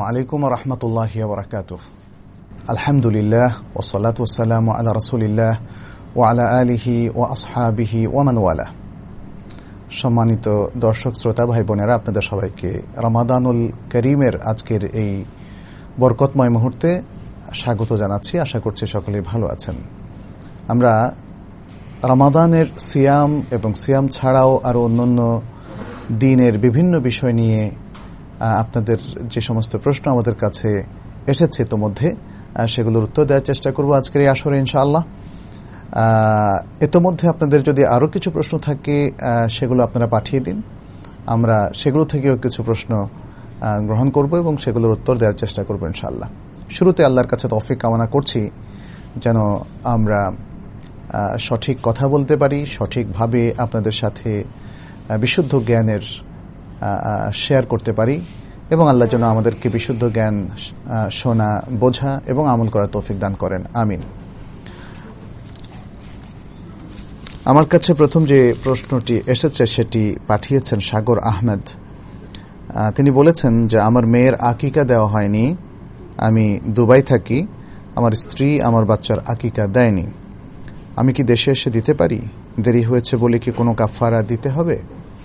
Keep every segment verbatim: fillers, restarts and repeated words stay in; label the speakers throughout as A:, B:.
A: আলাইকুম ওয়া রাহমাতুল্লাহি ওয়া বারাকাতুহু। আলহামদুলিল্লাহ ওয়াসসালাতু ওয়াসসালামু আলা রাসূলিল্লাহ ওয়া আলা আলিহি ওয়া আসহাবিহি ওয়া মান ওয়ালা। সম্মানিত দর্শক শ্রোতা ভাই বোনেরা, আপনাদের সবাইকে রমাদানুল করিমের আজকের এই বরকতময় মুহূর্তে স্বাগত জানাচ্ছি। আশা করছি সকলেই ভালো আছেন। আমরা রমাদানের সিয়াম এবং সিয়াম ছাড়াও আরো অন্যান্য দিনের বিভিন্ন বিষয় নিয়ে আপনাদের যে সমস্ত প্রশ্ন আমাদের কাছে এসেছে ইতোমধ্যে সেগুলোর উত্তর দেওয়ার চেষ্টা করব আজকের এই আসরে ইনশাআল্লাহ। ইতোমধ্যে আপনাদের যদি আরো কিছু প্রশ্ন থাকে সেগুলো আপনারা পাঠিয়ে দিন, আমরা সেগুলো থেকেও কিছু প্রশ্ন গ্রহণ করব এবং সেগুলোর উত্তর দেওয়ার চেষ্টা করব ইনশাআল্লাহ। শুরুতে আল্লাহর কাছে তৌফিক কামনা করছি যেন আমরা সঠিক কথা বলতে পারি, সঠিকভাবে আপনাদের সাথে বিশুদ্ধ জ্ঞানের শেয়ার করতে পারি এবং আল্লাহ যেন আমাদেরকে বিশুদ্ধ জ্ঞান শোনা, বোঝা এবং আমল করার তৌফিক দান করেন, আমিন। আমার কাছে প্রথম যে প্রশ্নটি এসেছে সেটি পাঠিয়েছেন সাগর আহমেদ। তিনি বলেছেন যে আমার মেয়ের আকিকা দেওয়া হয়নি, আমি দুবাই থাকি, আমার স্ত্রী আমার বাচ্চার আকিকা দেয়নি, আমি কি দেশে এসে দিতে পারি? দেরি হয়েছে বলে কি কোনো কাফারা দিতে হবে?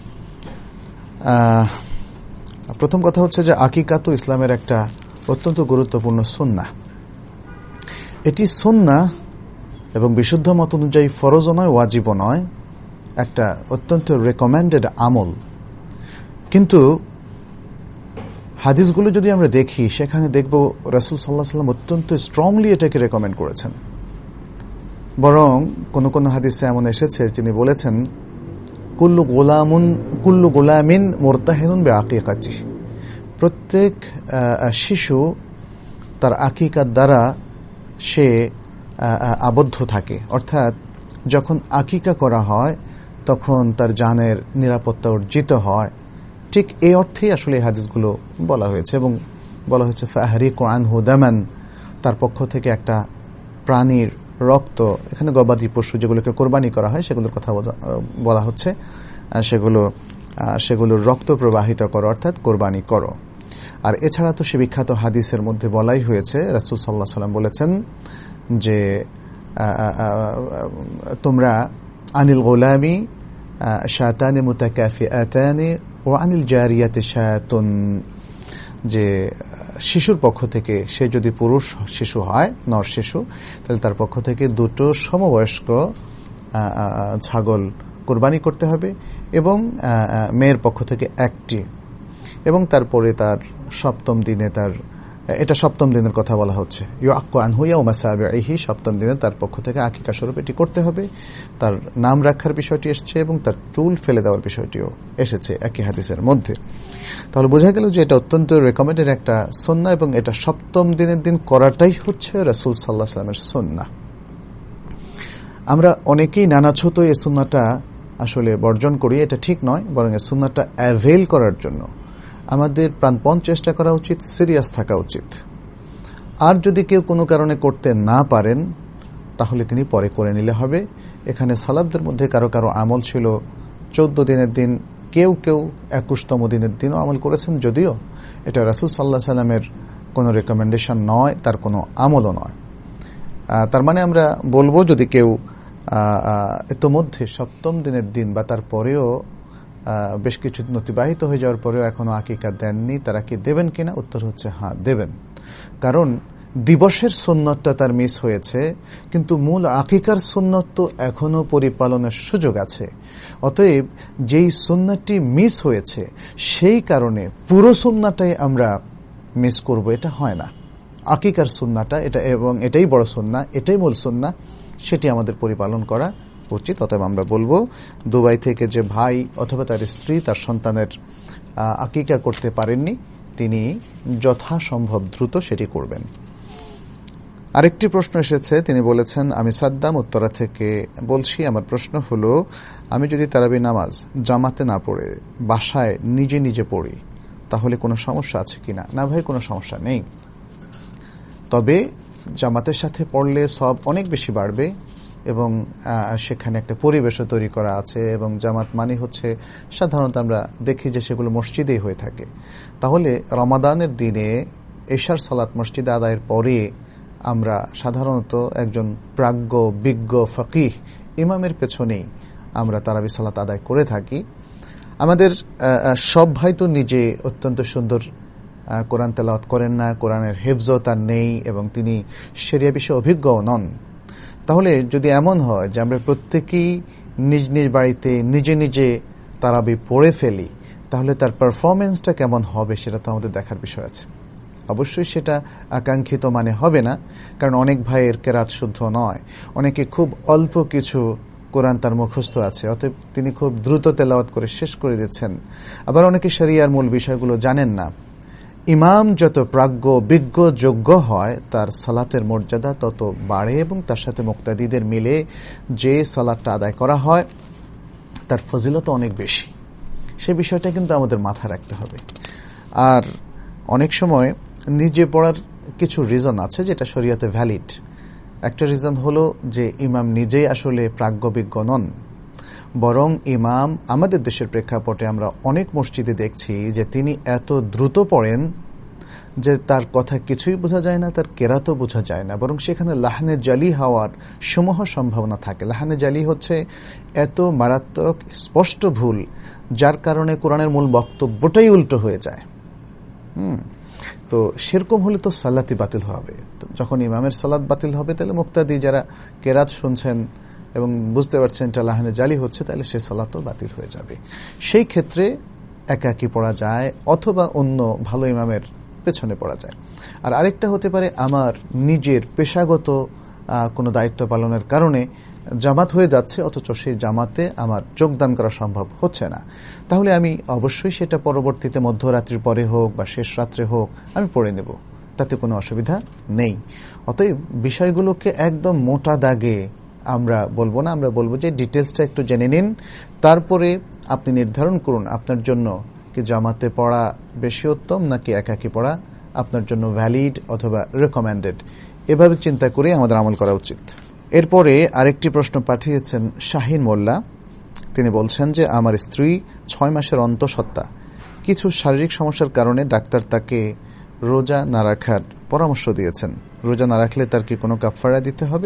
A: প্রথম কথা হচ্ছে যে আকিকা তো ইসলামের একটা অত্যন্ত গুরুত্বপূর্ণ সুন্নাহ। এটি সুন্নাহ এবং বিশুদ্ধ মত অনুযায়ী ফরজও নয়, ওয়াজিবও নয়, একটা অত্যন্ত রেকমেন্ডেড আমল। কিন্তু হাদিসগুলো যদি আমরা দেখি সেখানে দেখব রাসূল সাল্লাল্লাহু আলাইহি ওয়াসাল্লাম অত্যন্ত স্ট্রংলি এটাকে রেকমেন্ড করেছেন। বরং কোন কোন হাদিসে এমন এসেছে তিনি বলেছেন কুল্লু গোলামুন কুল্লু গোলামিন মুরতাহিনুন বিআকিকাতি, প্রত্যেক শিশু তার আকিকার দ্বারা সে আবদ্ধ থাকে, অর্থাৎ যখন আকিকা করা হয় তখন তার জানের নিরাপত্তা অর্জিত হয়। ঠিক এই অর্থেই আসলে এই হাদিসগুলো বলা হয়েছে এবং বলা হয়েছে ফাহরিকু আনহু দামান, তার পক্ষ থেকে একটা প্রাণীর রক্ত, এখানে গবাদি পশু যেগুলোকে কোরবানি করা হয় সেগুলোর কথা বলা হচ্ছে, সেগুলো সেগুলোর রক্ত প্রবাহিত করো, অর্থাৎ কোরবানি করো। আর এছাড়া তো সে বিখ্যাত হাদিসের মধ্যে বলাই হয়েছে, রাসূল সাল্লাল্লাহু আলাইহি ওয়াসাল্লাম বলেছেন যে তোমরা আনিল গোলামি শাতানি মুতাকাফিআতানি ওয়া আনিল জারিয়াতি শাতুন, যে শিশুর পক্ষ থেকে, সে যদি পুরুষ শিশু হয়, নর শিশু, তাহলে তার পক্ষ থেকে দুটো সমবয়স্ক ছাগল কোরবানি করতে হবে এবং মেয়ের পক্ষ থেকে একটি, এবং তারপরে তার সপ্তম দিনে, তার এটা সপ্তম দিনের কথা বলা হচ্ছে, ইউআক্কু আনহু ইয়াউমা সাবিহি, সপ্তম দিনে তার পক্ষ থেকে আকিকা স্বরূপ এটি করতে হবে। তার নাম রাখার বিষয়টি এসেছে এবং তার চুল ফেলে দেওয়ার বিষয়টিও এসেছে একই হাদিসের মধ্যে। তাহলে বোঝা গেল যে এটা অত্যন্ত রেকমেন্ডেড একটা সুন্নাহ এবং এটা সপ্তম দিনের দিন করাটাই হচ্ছে রাসূল সাল্লাল্লাহু আলাইহি ওয়াসাল্লামের সুন্নাহ। আমরা অনেকেই নানা ছোট এই সুন্নাহটা আসলে বর্জন করি, এটা ঠিক নয়, বরং এই সুন্নাহটা অ্যাভেল করার জন্য আমাদের প্রাণপণ চেষ্টা করা উচিত, সিরিয়াস থাকা উচিত। আর যদি কেউ কোনো কারণে করতে না পারেন তাহলে তিনি পরে করে নিলে হবে। এখানে সালাফদের মধ্যে কারো কারো আমল ছিল চোদ্দ দিনের দিন, কেউ কেউ একুশতম দিনের দিনও আমল করেছেন, যদিও এটা রাসূল সাল্লাল্লাহু আলাইহি ওয়াসাল্লামের কোনো রেকমেন্ডেশন নয়, তার কোনো আমলও নয়। তার মানে আমরা বলবো যদি কেউ ইতোমধ্যে সপ্তম দিনের দিন বা তার পরেও বেশ কিছু দিন অতিবাহিত হয়ে যাওয়ার পরেও এখনো আকিকা দেননি, তারা কি দেবেন কিনা? উত্তর হচ্ছে হ্যাঁ, দেবেন। কারণ দিবসের সুন্নতটা তার মিস হয়েছে, কিন্তু মূল আকিকার সুন্নত তো এখনো পরিপালনের সুযোগ আছে। অতএব যেই সুন্নতটি মিস হয়েছে সেই কারণে পুরো সুন্নাটাই আমরা মিস করব, এটা হয় না। আকিকার সুন্নাটা এটা, এবং এটাই বড় সুন্নাহ, এটাই মূল সুন্নাহ, সেটি আমাদের পরিপালন করা উচিত। অতএব আমরা বলবো দুবাই থেকে যে ভাই অথবা তার স্ত্রী তার সন্তানের আকিকা করতে পারেননি, তিনি যথাসম্ভব দ্রুত সেটি করবেন। আরেকটি প্রশ্ন এসেছে, তিনি বলেছেন আমি সাদ্দাম উত্তরা থেকে বলছি, আমার প্রশ্ন হলো আমি যদি তারাবি নামাজ জামাতে না পড়ে বাসায় নিজে নিজে পড়ি তাহলে কোনো সমস্যা আছে কিনা? না ভাই, কোনো সমস্যা নেই, তবে জামাতের সাথে পড়লে সব অনেক বেশি বাড়বে এবং সেখানে একটা পরিবেশও তৈরি করা আছে, এবং জামাত মানে হচ্ছে সাধারণত আমরা দেখি যে সেগুলো মসজিদেই হয়ে থাকে। তাহলে রমাদানের দিনে এশার সালাত মসজিদে আদায়ের পরে আমরা সাধারণত একজন প্রাজ্ঞ বিজ্ঞ ফকিহ ইমামের পেছনেই আমরা তারাবি সালাত আদায় করে থাকি। আমাদের সব ভাই তো নিজে অত্যন্ত সুন্দর কোরআন তেলাওয়াত করেন না, কোরআনের হেফজও তার নেই এবং তিনি শরিয়া বিষয়ে অভিজ্ঞও নন। তাহলে যদি এমন হয় যে আমরা প্রত্যেকেই নিজ নিজ বাড়িতে নিজে নিজে তারাবি পড়ে ফেলি, তাহলে তার পারফরমেন্সটা কেমন হবে সেটা তো আমাদের দেখার বিষয় আছে। অবশ্যই সেটা আকাঙ্ক্ষিত মানে হবে না, কারণ অনেক ভাইয়ের কেরাত শুদ্ধ নয়, অনেকে খুব অল্প কিছু কোরআন তার মুখস্থ আছে, অতএব তিনি খুব দ্রুত তেলাওয়াত করে শেষ করে দিচ্ছেন। আবার অনেকে শরিয়ার মূল বিষয়গুলো জানেন না। ইমাম যত প্রাজ্ঞ বিজ্ঞ যোগ্য হয় তার সালাতের মর্যাদা তত বাড়ে এবং তার সাথে মুক্তাদিদের মিলে যে সালাতটা আদায় করা হয় তার ফজিলত অনেক বেশি। সে বিষয়টা কিন্তু আমাদের মাথায় রাখতে হবে। আর অনেক সময় নিজে পড়ার কিছু রিজন আছে যেটা শরিয়াতে ভ্যালিড। একটা রিজন হলো যে ইমাম নিজেই আসলে প্রাজ্ঞবিজ্ঞ নন, বরং ইমাম আমাদের দেশের প্রেক্ষাপটে আমরা অনেক মসজিদে দেখছি যে তিনি এত দ্রুত পড়েন যে তার কথা কিছুই বোঝা যায় না, তার কেরাতও বোঝা যায় না, বরং সেখানে লাহানে জালি হওয়ার সমূহ সম্ভাবনা থাকে। লাহানে জালি হচ্ছে এত মারাত্মক স্পষ্ট ভুল যার কারণে কোরআনের মূল বক্তব্যটাই উল্টো হয়ে যায়। হুম তো সেরকম হলে তো সালাতই বাতিল হবে। যখন ইমামের সালাত বাতিল হবে তাহলে মুক্তাদি যারা কেরাত শুনছেন এবং বুঝতে পারছেন এটা লাহানে জালি হচ্ছে, তাহলে সে সালাতও বাতিল হয়ে যাবে। সেই ক্ষেত্রে একাকী পড়া যায় অথবা অন্য ভালো ইমামের পেছনে পড়া যায়। আর আরেকটা হতে পারে আমার নিজের পেশাগত কোনো দায়িত্ব পালনের কারণে জামাত হয়ে যাচ্ছে, অথচ সেই জামাতে আমার যোগদান করা সম্ভব হচ্ছে না, তাহলে আমি অবশ্যই সেটা পরবর্তীতে মধ্যরাত্রির পরে হোক বা শেষ রাত্রে হোক আমি পড়ে নেব, তাতে কোনো অসুবিধা নেই। অতএব বিষয়গুলোকে একদম মোটা দাগে আমরা বলবো না, আমরা বলবো যে ডিটেলসটা একটু জেনে নিন, তারপরে আপনি নির্ধারণ করুন আপনার জন্য কি জামাতে পড়া বেশি উত্তম নাকি একাকী পড়া আপনার জন্য ভ্যালিড অথবা রেকমেন্ডেড। এভাবে চিন্তা করে আমাদের আমল করা উচিত। এরপরে আরেকটি প্রশ্ন পাঠিয়েছেন শাহিন মোল্লা। তিনি বলছেন যে আমার স্ত্রী ছয় মাসের অন্তঃসত্ত্বা, কিছু শারীরিক সমস্যার কারণে ডাক্তার তাকে রোজা না রাখার পরামর্শ দিয়েছেন। রোজা না রাখলে তার কি কোনো কাফারা দিতে হবে?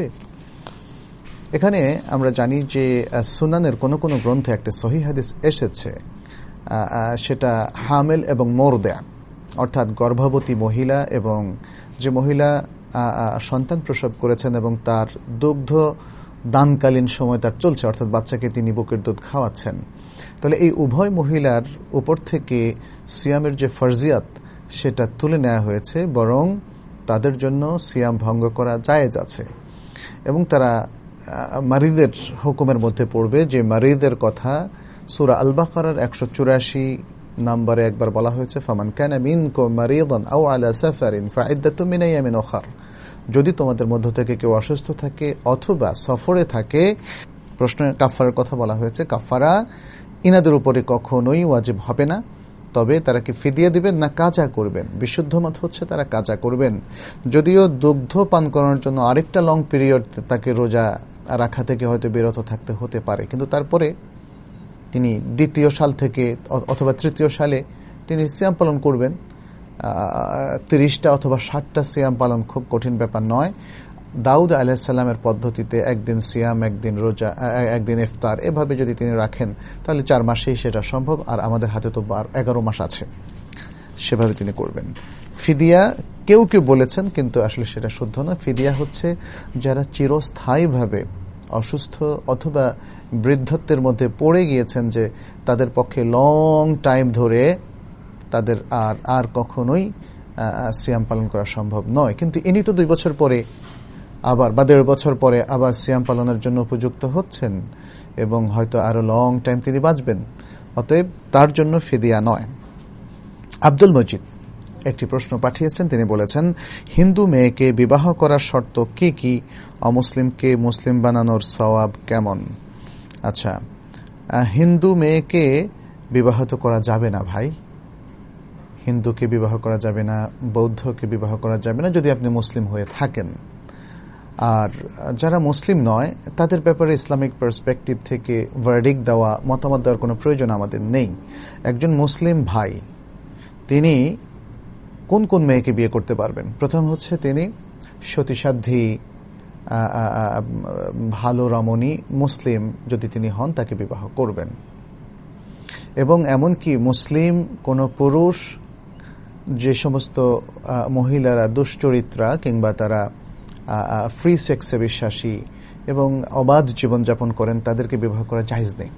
A: এখানে আমরা জানি যে সুনানের কোনো কোনো গ্রন্থে একটা সহিহ হাদিস এসেছে, সেটা হামেল এবং মোরদা, অর্থাৎ গর্ভবতী মহিলা এবং যে মহিলা সন্তান প্রসব করেছেন এবং তার দুগ্ধ দানকালীন সময় তার চলছে, অর্থাৎ বাচ্চাকে তিনি বুকের দুধ খাওয়াচ্ছেন, তাহলে এই উভয় মহিলার উপর থেকে সিয়ামের যে ফরজিয়াত সেটা তুলে নেওয়া হয়েছে, বরং তাদের জন্য সিয়াম ভঙ্গ করা জায়েজ আছে এবং তারা মারিদের হুকুমের মধ্যে পড়বে, যে মারিদের কথা সূরা আল বাকারার একশো চুরাশি নম্বরে একবার বলা হয়েছে, ফামান কানা মিনকুম মারিদান আও আলা সাফারিন ফাইদ্দাতুম মিন আইয়ামিন উখর। যদি তোমাদের মধ্য থেকে কেউ অসুস্থ থাকে অথবা সফরে থাকে, প্রশ্ন কাফারার কথা বলা হয়েছে, কাফারা ইনাদের উপরে কখনোই ওয়াজিব হবে না, তবে তারা কি ফিদিয়া দিবেন না কাজা করবেন? বিশুদ্ধ মত হচ্ছে তারা কাজা করবেন। যদিও দুগ্ধ পান করানোর জন্য আরেকটা লং পিরিয়ড তাকে রোজা রাখা থেকে হয়তো বিরত থাকতে হতে পারে, কিন্তু তারপরে তিনি দ্বিতীয় সাল থেকে অথবা তৃতীয় সালে তিনি সিয়াম পালন করবেন। তিরিশটা অথবা ষাটটা সিয়াম পালন খুব কঠিন ব্যাপার নয়। দাউদ আলাইহিস সালামের পদ্ধতিতে একদিন সিয়াম, একদিন রোজা, একদিন ইফতার, এভাবে যদি তিনি রাখেন তাহলে চার মাসেই সেটা সম্ভব। আর আমাদের হাতে তো এগারো মাস আছে, সেভাবে তিনি করবেন। ফিদিয়া কেউ কেউ বলেছেন, কিন্তু আসলে সেটা শুদ্ধ না। ফিদিয়া হচ্ছে যারা চিরস্থায়ীভাবে অসুস্থ অথবা বৃদ্ধত্বের মধ্যে পড়ে গিয়েছেন, যে তাদের পক্ষে লং টাইম ধরে তাদের আর আর কখনোই সিয়াম পালন করা সম্ভব নয়, কিন্তু ইনি তো দুই বছর পরে আবার বা দেড় বছর পরে আবার সিয়াম পালনের জন্য উপযুক্ত হচ্ছেন এবং হয়তো আরো লং টাইম তিনি বাঁচবেন, অতএব তার জন্য ফিদিয়া নয়। আব্দুল মজিদ একটি প্রশ্ন পাঠিয়েছেন, তিনি বলেছেন, হিন্দু মেয়েকে বিবাহ করার শর্ত কি কি? অমুসলিমকে মুসলিম বানানোর সওয়াব কেমন? আচ্ছা, হিন্দু মেয়েকে বিবাহ তো করা যাবে না ভাই, হিন্দুকে বিবাহ করা যাবে না, বৌদ্ধকে বিবাহ করা যাবে না যদি আপনি মুসলিম হয়ে থাকেন। আর যারা মুসলিম নয় তাদের ব্যাপারে ইসলামিক পার্সপেক্টিভ থেকে ভার্ডিক্ট দেওয়া, মতামত দেওয়ার কোনো প্রয়োজন আমাদের নেই। একজন মুসলিম ভাই তিনি কোন কোন মেয়েকে বিয়ে করতে পারবেন? প্রথম হচ্ছে তিনি সতীসাধ্যী ভালো রমণী মুসলিম যদি তিনি হন তাকে বিবাহ করবেন। এবং এমনকি মুসলিম কোন পুরুষ, যে সমস্ত মহিলারা দুশ্চরিত্রা কিংবা তারা ফ্রি সেক্সে বিশ্বাসী এবং অবাধ জীবনযাপন করেন তাদেরকে বিবাহ করা জায়েজ নেই।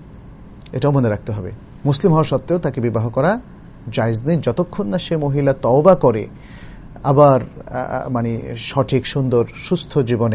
A: এটাও মনে রাখতে হবে। মুসলিম হওয়া সত্ত্বেও তাকে বিবাহ করা জায়েজ নেই যতক্ষণ না সে মহিলা তওবা করে আবার মানে সঠিক সুন্দর সুস্থ জীবনে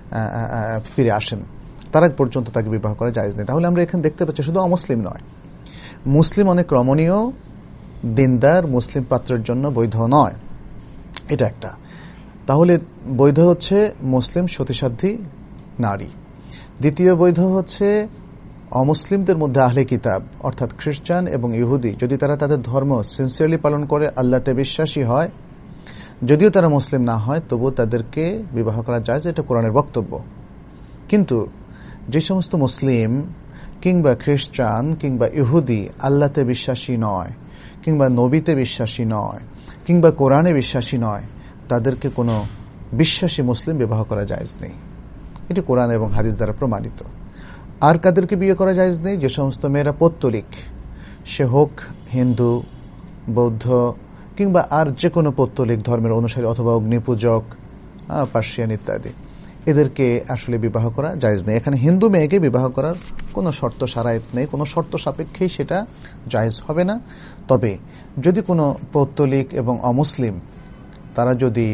A: ফিরে আসেন, তার আগ পর্যন্ত তাকে বিবাহ করা জায়েজ নেই। তাহলে আমরা এখানে দেখতে পাচ্ছি শুধু অমুসলিম নয়, মুসলিম অনেক রমণীয় দিনদার মুসলিম পাত্রের জন্য বৈধ নয়, এটা একটা। তাহলে বৈধ হচ্ছে মুসলিম সতীসাধ্যী নারী। দ্বিতীয় বৈধ হচ্ছে অমুসলিমদের মধ্যে আহলে কিতাব অর্থাৎ খ্রিস্টান এবং ইহুদি, যদি তারা তাদের ধর্ম সিনসিয়ারলি পালন করে, আল্লাহতে বিশ্বাসী হয়, যদিও তারা মুসলিম না হয় তবুও তাদেরকে বিবাহ করা যায়, এটা কোরআনের বক্তব্য। কিন্তু যে সমস্ত মুসলিম কিংবা খ্রিস্টান কিংবা ইহুদি আল্লাহতে বিশ্বাসী নয়, কিংবা নবীতে বিশ্বাসী নয়, কিংবা কোরআনে বিশ্বাসী নয়, তাদেরকে কোনো বিশ্বাসী মুসলিম বিবাহ করা জায়েজ নেই। এটি কোরআন এবং হাদিস দ্বারা প্রমাণিত। আর কাদেরকে বিয়ে করা জায়েজ নেই? যে সমস্ত মেয়েরা পৌত্তলিক, সে হোক হিন্দু, বৌদ্ধ কিংবা আর যে কোনো পৌত্তলিক ধর্মের অনুসারী অথবা অগ্নিপূজক, পার্সিয়ান ইত্যাদি, এদেরকে আসলে বিবাহ করা জায়েজ নেই। এখানে হিন্দু মেয়েকে বিবাহ করার কোনো শর্ত শারায়েত নেই, কোনো শর্ত সাপেক্ষেই সেটা জায়েজ হবে না। তবে যদি কোনো পৌত্তলিক এবং অমুসলিম তারা যদি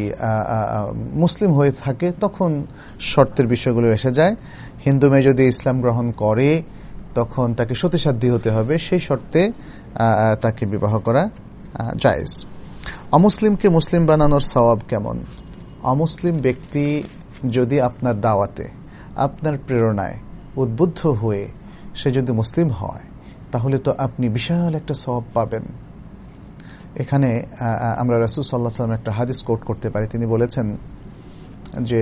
A: মুসলিম হয়ে থাকে তখন শর্তের বিষয়গুলো এসে যায়। হিন্দু মেয়ে যদি ইসলাম গ্রহণ করে তখন তাকে সতীসাধ্যী হতে হবে, সেই শর্তে তাকে বিবাহ করা জায়েজ। অমুসলিমকে মুসলিম বানানোর সওয়াব কেমন? অমুসলিম ব্যক্তি যদি আপনার দাওয়াতে, আপনার প্রেরণায় উদ্বুদ্ধ হয়ে সে যদি মুসলিম হয় তাহলে তো আপনি বিশাল একটা সওয়াব পাবেন। এখানে আমরা রাসূল সাল্লাল্লাহু আলাইহি ওয়াসাল্লাম একটা হাদিস কোট করতে পারি। তিনি বলেছেন যে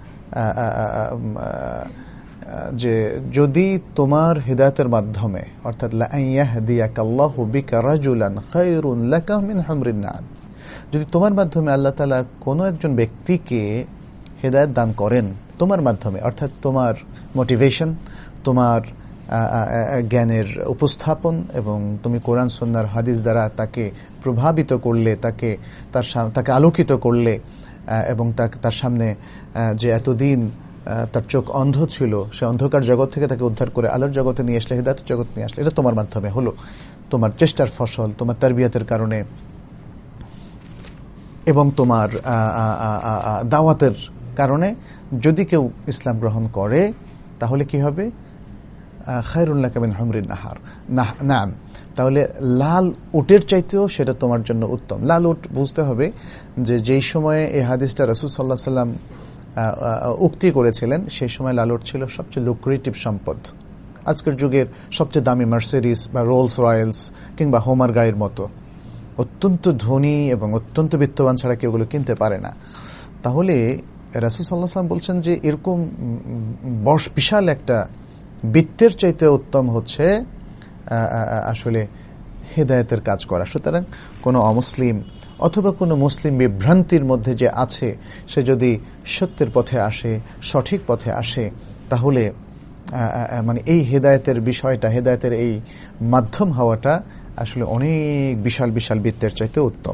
A: যে যদি তোমার হিদায়াতের মাধ্যমে অর্থাৎ লা ইয়াহদিয়াকাল্লাহু বিকা রাজুলান খায়রুন লাকা মিন হুমরিন না'ম, যদি তোমার মাধ্যমে আল্লাহ তাআলা কোনো একজন ব্যক্তিকে হিদায়াত দান করেন তোমার মাধ্যমে, অর্থাৎ তোমার মোটিভেশন, তোমার জ্ঞানের উপস্থাপন এবং তুমি কোরআন সুন্নাহর হাদিস দ্বারা তাকে প্রভাবিত করলে, তাকে তার তাকে আলোকিত করলে এবং তার সামনে যে এতদিন তার চোখ অন্ধ ছিল সে অন্ধকার জগৎ থেকে তাকে উদ্ধার করে আলোর জগতে নিয়ে আসলে, হিদায়াতের জগৎ নিয়ে আসলে, এটা তোমার মাধ্যমে হলো, তোমার চেষ্টার ফসল, তোমার তারবিয়াতের কারণে এবং তোমার দাওয়াতের কারণে যদি কেউ ইসলাম গ্রহণ করে তাহলে কি হবে? খায়রুন লাকা মিন হুমরিন নাহার নাম, তাহলে লাল উটের চাইতেও সেটা তোমার জন্য উত্তম। লাল উট বুঝতে হবে যে যেই সময়ে এই হাদিসটা রাসূল সাল্লাল্লাহু আলাইহি ওয়াসাল্লাম উক্তি করেছিলেন সেই সময় লাল উট ছিল সবচেয়ে লুক্রেটিভ সম্পদ। আজকের যুগের সবচেয়ে দামি মার্সিডিজ বা রোলস রয়েলস কিংবা হোমার গাড়ির মতো অত্যন্ত ধনী এবং অত্যন্ত বিত্তবান ছাড়া কেউ এগুলো কিনতে পারে না। তাহলে রাসূল সাল্লাল্লাহু আলাইহি ওয়াসাল্লাম বলছেন যে এরকম বর্ষ বিশাল একটা বিত্তের চাইতে উত্তম হচ্ছে আসলে হিদায়াতের কাজ করা। সুতরাং কোনো অমুসলিম অথবা কোনো মুসলিম বিভ্রান্তির মধ্যে যে আছে সে যদি সত্যের পথে আসে, সঠিক পথে আসে, তাহলে মানে এই হিদায়াতের বিষয়টা, হিদায়াতের এই মাধ্যম হওয়াটা আসলে অনেক বিশাল বিশাল বিত্তের চাইতে উত্তম।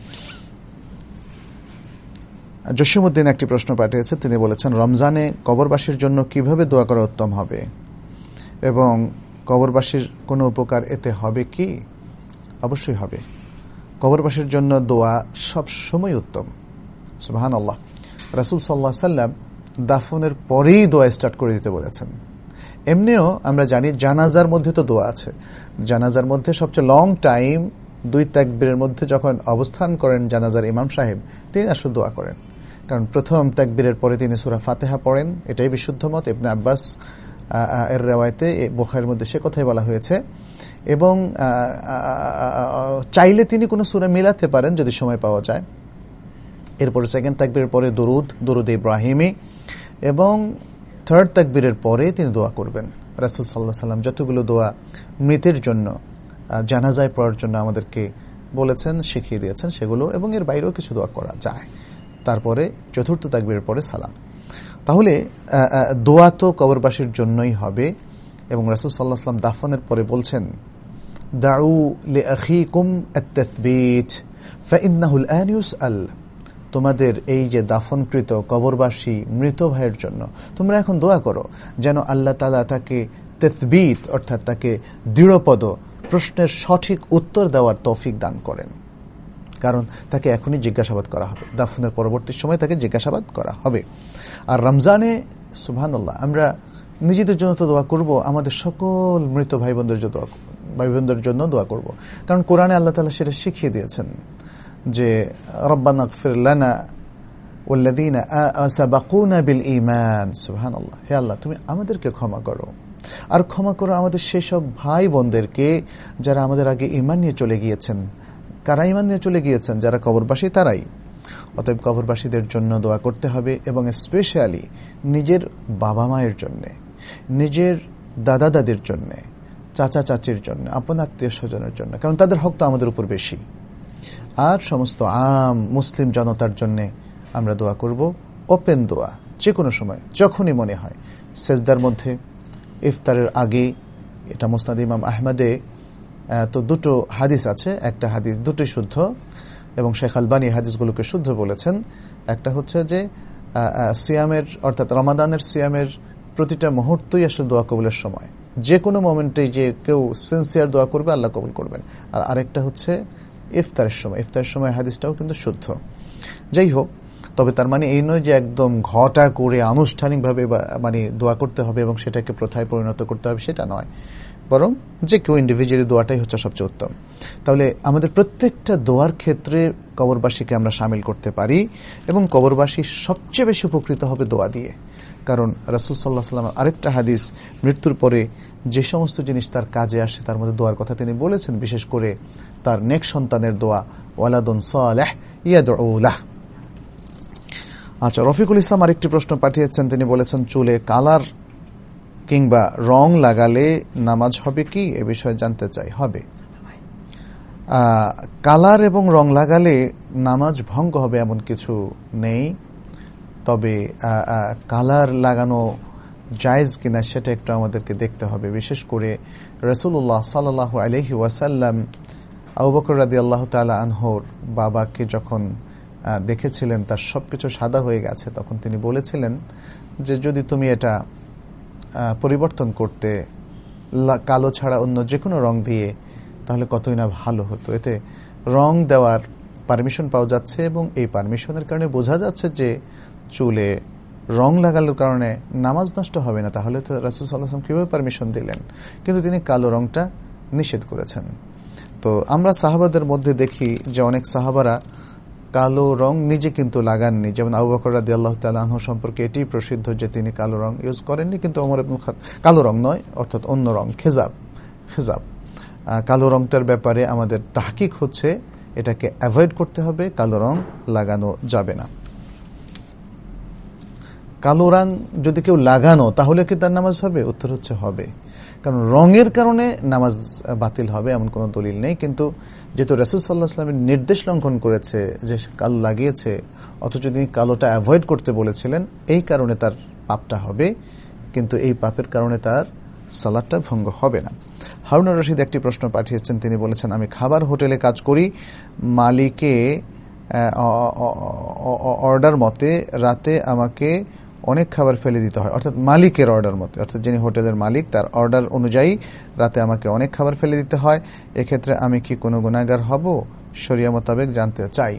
A: জসিমউদ্দিন একটি প্রশ্ন পাঠিয়েছে, তিনি বলেছেন রমজানে কবরবাসীর জন্য কিভাবে দোয়া করা উত্তম হবে এবং কবরবাসীর কোনো উপকার এতে হবে কি? অবশ্যই হবে। কবরবাসীর জন্য দোয়া সব সময় উত্তম। সুবহানাল্লাহ। রাসূল সাল্লাল্লাহু আলাইহি ওয়াসাল্লাম দাফনের পরেই দোয়া স্টার্ট করে দিতে বলেছেন। এমনিও আমরা জানি জানাজার মধ্যে তো দোয়া আছে, জানাজার মধ্যে সবচেয়ে লং টাইম দুই তাকবীরের মধ্যে যখন অবস্থান করেন জানাজার ইমাম সাহেব, তিনি আসলে দোয়া করেন, কারণ প্রথম তাকবীরের পরে তিনি সূরা ফাতিহা পড়েন, এটাই বিশুদ্ধ মত। ইবনে আব্বাস এর রিওয়ায়াতে বুখারীর মধ্যে সে কথাই বলা হয়েছে। এবং চাইলে তিনি কোনো সূরা মিলাতে পারেন যদি সময় পাওয়া যায়। এরপরে সেকেন্ড তাকবীরের পরে দরুদ, দরুদ ইব্রাহিমী, এবং থার্ড তাকবীরের পরে তিনি দোয়া করবেন। রাসূল সাল্লাল্লাহু আলাইহি ওয়াসাল্লাম যতগুলো দোয়া মৃতের জন্য, জানাজায় পড়ার জন্য আমাদেরকে বলেছেন, শিখিয়ে দিয়েছেন সেগুলো, এবং এর বাইরেও কিছু দোয়া করা যায়। তারপরে চতুর্থ তাকবীরের পরে সালাম। তাহলে দোয়া তো কবরবাসীর জন্যই হবে। এবং রাসূল সাল্লাল্লাহু আলাইহি ওয়াসাল্লাম দাফনের পরে বলছেন, দাউ লিআখিকুম আত-তাসবীত ফাইন্নাহু আল-আন ইউসআল। তোমাদের এই যে দাফনকৃত কবরবাসী মৃত ভাইয়ের জন্য তোমরা এখন দোয়া করো যেন আল্লাহ তাআলা তাকে তাসবীত অর্থাৎ তাকে দৃঢ়পদ প্রশ্নের সঠিক উত্তর দেওয়ার তৌফিক দান করেন, কারণ তাকে এখনই জিজ্ঞাসাবাদ করা হবে, দাফনের পরবর্তী সময় তাকে জিজ্ঞাসাবাদ করা হবে। আর রমজানে সুবহানাল্লাহ আমরা নিজেদের জন্য তো দোয়া করব, আমাদের সকল মৃত ভাই বোনদের জন্য ভাই বোনদের জন্য দোয়া করব, কারণ কোরআনে আল্লাহ তাআলা সেটা শিখিয়ে দিয়েছেন যে রব্বানা ইগফির লানা ওয়াল্লাযীনা সাবাকুনা বিল ঈমান। সুবহানাল্লাহ, হে আল্লাহ তুমি আমাদেরকে ক্ষমা করো, আর ক্ষমা করো আমাদের সেসব ভাই বোনদেরকে যারা আমাদের আগে ঈমান নিয়ে চলে গিয়েছেন। কারা ঈমান নিয়ে চলে গিয়েছেন? যারা কবরবাসী, তারাই। অতএব কবরবাসীদের জন্য দোয়া করতে হবে, এবং স্পেশালি নিজের বাবা মায়ের জন্যে, নিজের দাদা দাদির জন্যে, চাচা চাচির জন্য, আপন আত্মীয় স্বজনের জন্য, কারণ তাদের হক তো আমাদের উপর বেশি। আর সমস্ত আম মুসলিম জনতার জন্য আমরা দোয়া করব, ওপেন দোয়া, যে কোনো সময় যখনই মনে হয়। সেজদার মধ্যে, ইফতারের আগে, এটা মুসনাদ ইমাম আহমদে তো দুটো হাদিস আছে, একটা হাদিস দুটোই শুদ্ধ, এবং শেখ আলবানী হাদিসগুলোকে শুদ্ধ বলেছেন। একটা হচ্ছে যে সিয়ামের অর্থাৎ রমাদানের সিয়ামের প্রতিটা মুহূর্তই আসলে দোয়া কবুলের সময়, যে কোনো মোমেন্টে যে কেউ সিনসিয়ার দোয়া করবে আল্লাহ কবুল করবেন। আর আরেকটা হচ্ছে ইফতারের সময়, ইফতারের সময় হাদিসটাও কিন্তু শুদ্ধ। যাই হোক, তবে তার মানে এই নয় যে একদম ঘটা করে আনুষ্ঠানিকভাবে মানে দোয়া করতে হবে এবং সেটাকে প্রথায় পরিণত করতে হবে, সেটা নয়, বরং যে কেউ ইন্ডিভিজুয়ালি দোয়াটাই হচ্ছে সবচেয়ে উত্তম। তাহলে আমাদের প্রত্যেকটা দোয়ার ক্ষেত্রে কবরবাসীকে আমরা শামিল করতে পারি, এবং কবরবাসী সবচেয়ে বেশি উপকৃত হবে দোয়া দিয়ে। কারণ রাসূল সাল্লাল্লাহু আলাইহি ওয়াসাল্লাম আরেকটা হাদিস, মৃত্যুর পরে যে সমস্ত জিনিস তার কাজে আসে তার মধ্যে দোয়ার কথা তিনি বলেছেন, বিশেষ করে তার নেক সন্তানের দোয়া, ওয়ালাদুন সালেহ ইয়াদউ লাহ। আচ্ছা, রফিকুল ইসলাম আরেকটি প্রশ্ন পাঠিয়েছেন, তিনি বলেছেন চুলে কালার কিংবা রং লাগালে নামাজ হবে কি, এ বিষয়ে জানতে চাই। হবে, কালার এবং রং লাগালে নামাজ ভঙ্গ হবে এমন কিছু নেই, তবে কালার লাগানো জায়েজ কিনা সেটা একটু আমাদেরকে দেখতে হবে। বিশেষ করে রাসূলুল্লাহ সাল্লাল্লাহু আলাইহি ওয়াসাল্লাম আবু বকর রাদিয়াল্লাহু তাআলা আনহুর বাবাকে যখন দেখেছিলেন তার সবকিছু সাদা হয়ে গেছে, তখন তিনি বলেছিলেন যে যদি তুমি এটা পরিবর্তন করতে কালো ছাড়া অন্য যে কোনো রং দিয়ে, তাহলে কতই না ভালো হতো। এতে রং দেওয়ার পারমিশন পাওয়া যাচ্ছে, এবং এই পারমিশনের কারণে বোঝা যাচ্ছে যে চুলে রং লাগানোর কারণে নামাজ নষ্ট হবে না। তাহলে তো রাসূল সাল্লাল্লাহু আলাইহি ওয়াসাল্লাম কিভাবে পারমিশন দিলেন? কিন্তু তিনি কালো রংটা নিষেধ করেছেন। তো আমরা সাহাবাদের মধ্যে দেখি যে অনেক সাহাবারা কালো রং নিজে কিন্তু লাগাননি, যেমন আবু বকর রাদিয়াল্লাহু তাআলা আনহু সম্পর্কে এটি প্রসিদ্ধ যে তিনি কালো রং ইউজ করেননি, কিন্তু ওমর ইবনুল খাত্তাব কালো রং নয়, অর্থাৎ অন্য রং, খেজাব খেজাব কালো রংটার ব্যাপারে আমাদের তাহকিক হচ্ছে এটাকে অ্যাভয়েড করতে হবে, কালো রং লাগানো যাবে না। কালো রং যদি কেউ লাগানো, তাহলে কি তার নামাজ হবে? উত্তর হচ্ছে হবে, কারণ রঙের কারণে নামাজ বাতিল হবে এমন কোনো দলিল নেই। কিন্তু যেহেতু রাসূল সাল্লাল্লাহু আলাইহি ওয়াসাল্লামের নির্দেশ লঙ্ঘন করেছে যে কালো লাগিয়েছে, অথচ তিনি কালোটা অ্যাভয়েড করতে বলেছিলেন, এই কারণে তার পাপটা হবে, কিন্তু এই পাপের কারণে তার সালাতটা ভঙ্গ হবে না। হারুন রশিদ একটি প্রশ্ন পাঠিয়েছেন, তিনি বলেছেন আমি খাবার হোটেলে কাজ করি, মালিকে অর্ডার মতে রাতে আমাকে অনেক খাবার ফেলে দিতে হয়, অর্থাৎ মালিকের অর্ডার মতে, অর্থাৎ যিনি হোটেলের মালিক তার অর্ডার অনুযায়ী রাতে আমাকে অনেক খাবার ফেলে দিতে হয়, এক্ষেত্রে আমি কি কোনো গুনাহগার হব? শরিয়া মোতাবেক জানতে চাই।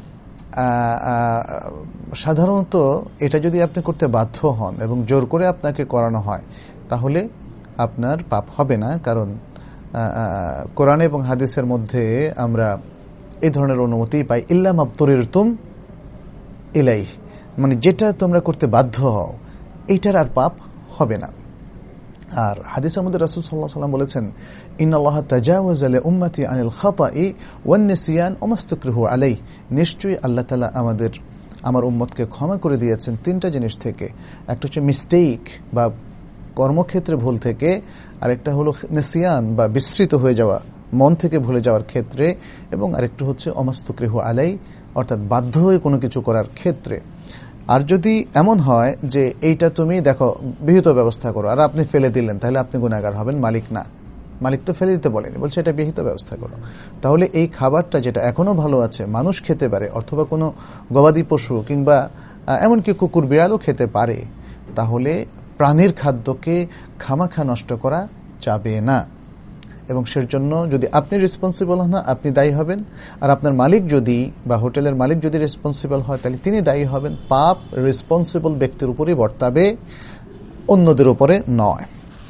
A: সাধারণত এটা যদি আপনি করতে বাধ্য হন এবং জোর করে আপনাকে করানো হয়, তাহলে আপনার পাপ হবে না, কারণ কোরআন এবং হাদিসের মধ্যে আমরা এই ধরনের অনুমতি পাই, ইল্লা মাবতুরিরতুম ইলাইহি, মানে যেটা তোমরা করতে বাধ্য হও এইটার আর পাপ হবে না। আর হাদিসের মধ্যে রাসূল সাল্লাল্লাহু আলাইহি ওয়াসাল্লাম বলেছেন ইন্নাল্লাহা তাজাওয়াজা লি উম্মতি আনিল খাতাই ওয়ান নিসিয়ান ওয়া মাসতাকরিহু আলাইহি, নিশ্চয়ই আল্লাহ তাআলা আমাদের আমার উম্মতকে ক্ষমা করে দিয়েছেন তিনটা জিনিস থেকে। একটা হচ্ছে মিস্টেক বা কর্মক্ষেত্রে ভুল থেকে, আরেকটা হলো নিসিয়ান বা বিস্মৃত হয়ে যাওয়া মন থেকে ভুলে যাওয়ার ক্ষেত্রে, এবং আরেকটু হচ্ছে অমাস্তুকরিহু আলাই, অর্থাৎ বাধ্য হয়ে কোনো কিছু করার ক্ষেত্রে। আর যদি এমন হয় যে এইটা তুমি দেখো বিহিত ব্যবস্থা করো, আর আপনি ফেলে দিলেন, তাহলে আপনি গুনাহগার হবেন, মালিক না। মালিক তো ফেলে দিতে বলেনি, বলছে এটা বিহিত ব্যবস্থা করো। তাহলে এই খাবারটা যেটা এখনো ভালো আছে, মানুষ খেতে পারে, অথবা কোনো গবাদি পশু কিংবা এমনকি কুকুর বিড়ালও খেতে পারে, তাহলে প্রাণীর খাদ্যকে খামাখা নষ্ট করা যাবে না। এবং সের জন্য যদি আপনি রেসপন্সিবল হন, আপনি দায়ী হবেন। আর আপনার মালিক যদি বা হোটেলের মালিক যদি রেসপন্সিবল হয়, তাহলে তিনি দায়ী হবেন। পাপ রেসপন্সিবল ব্যক্তির উপরই বর্তাবে, অন্যদের উপরে নয়।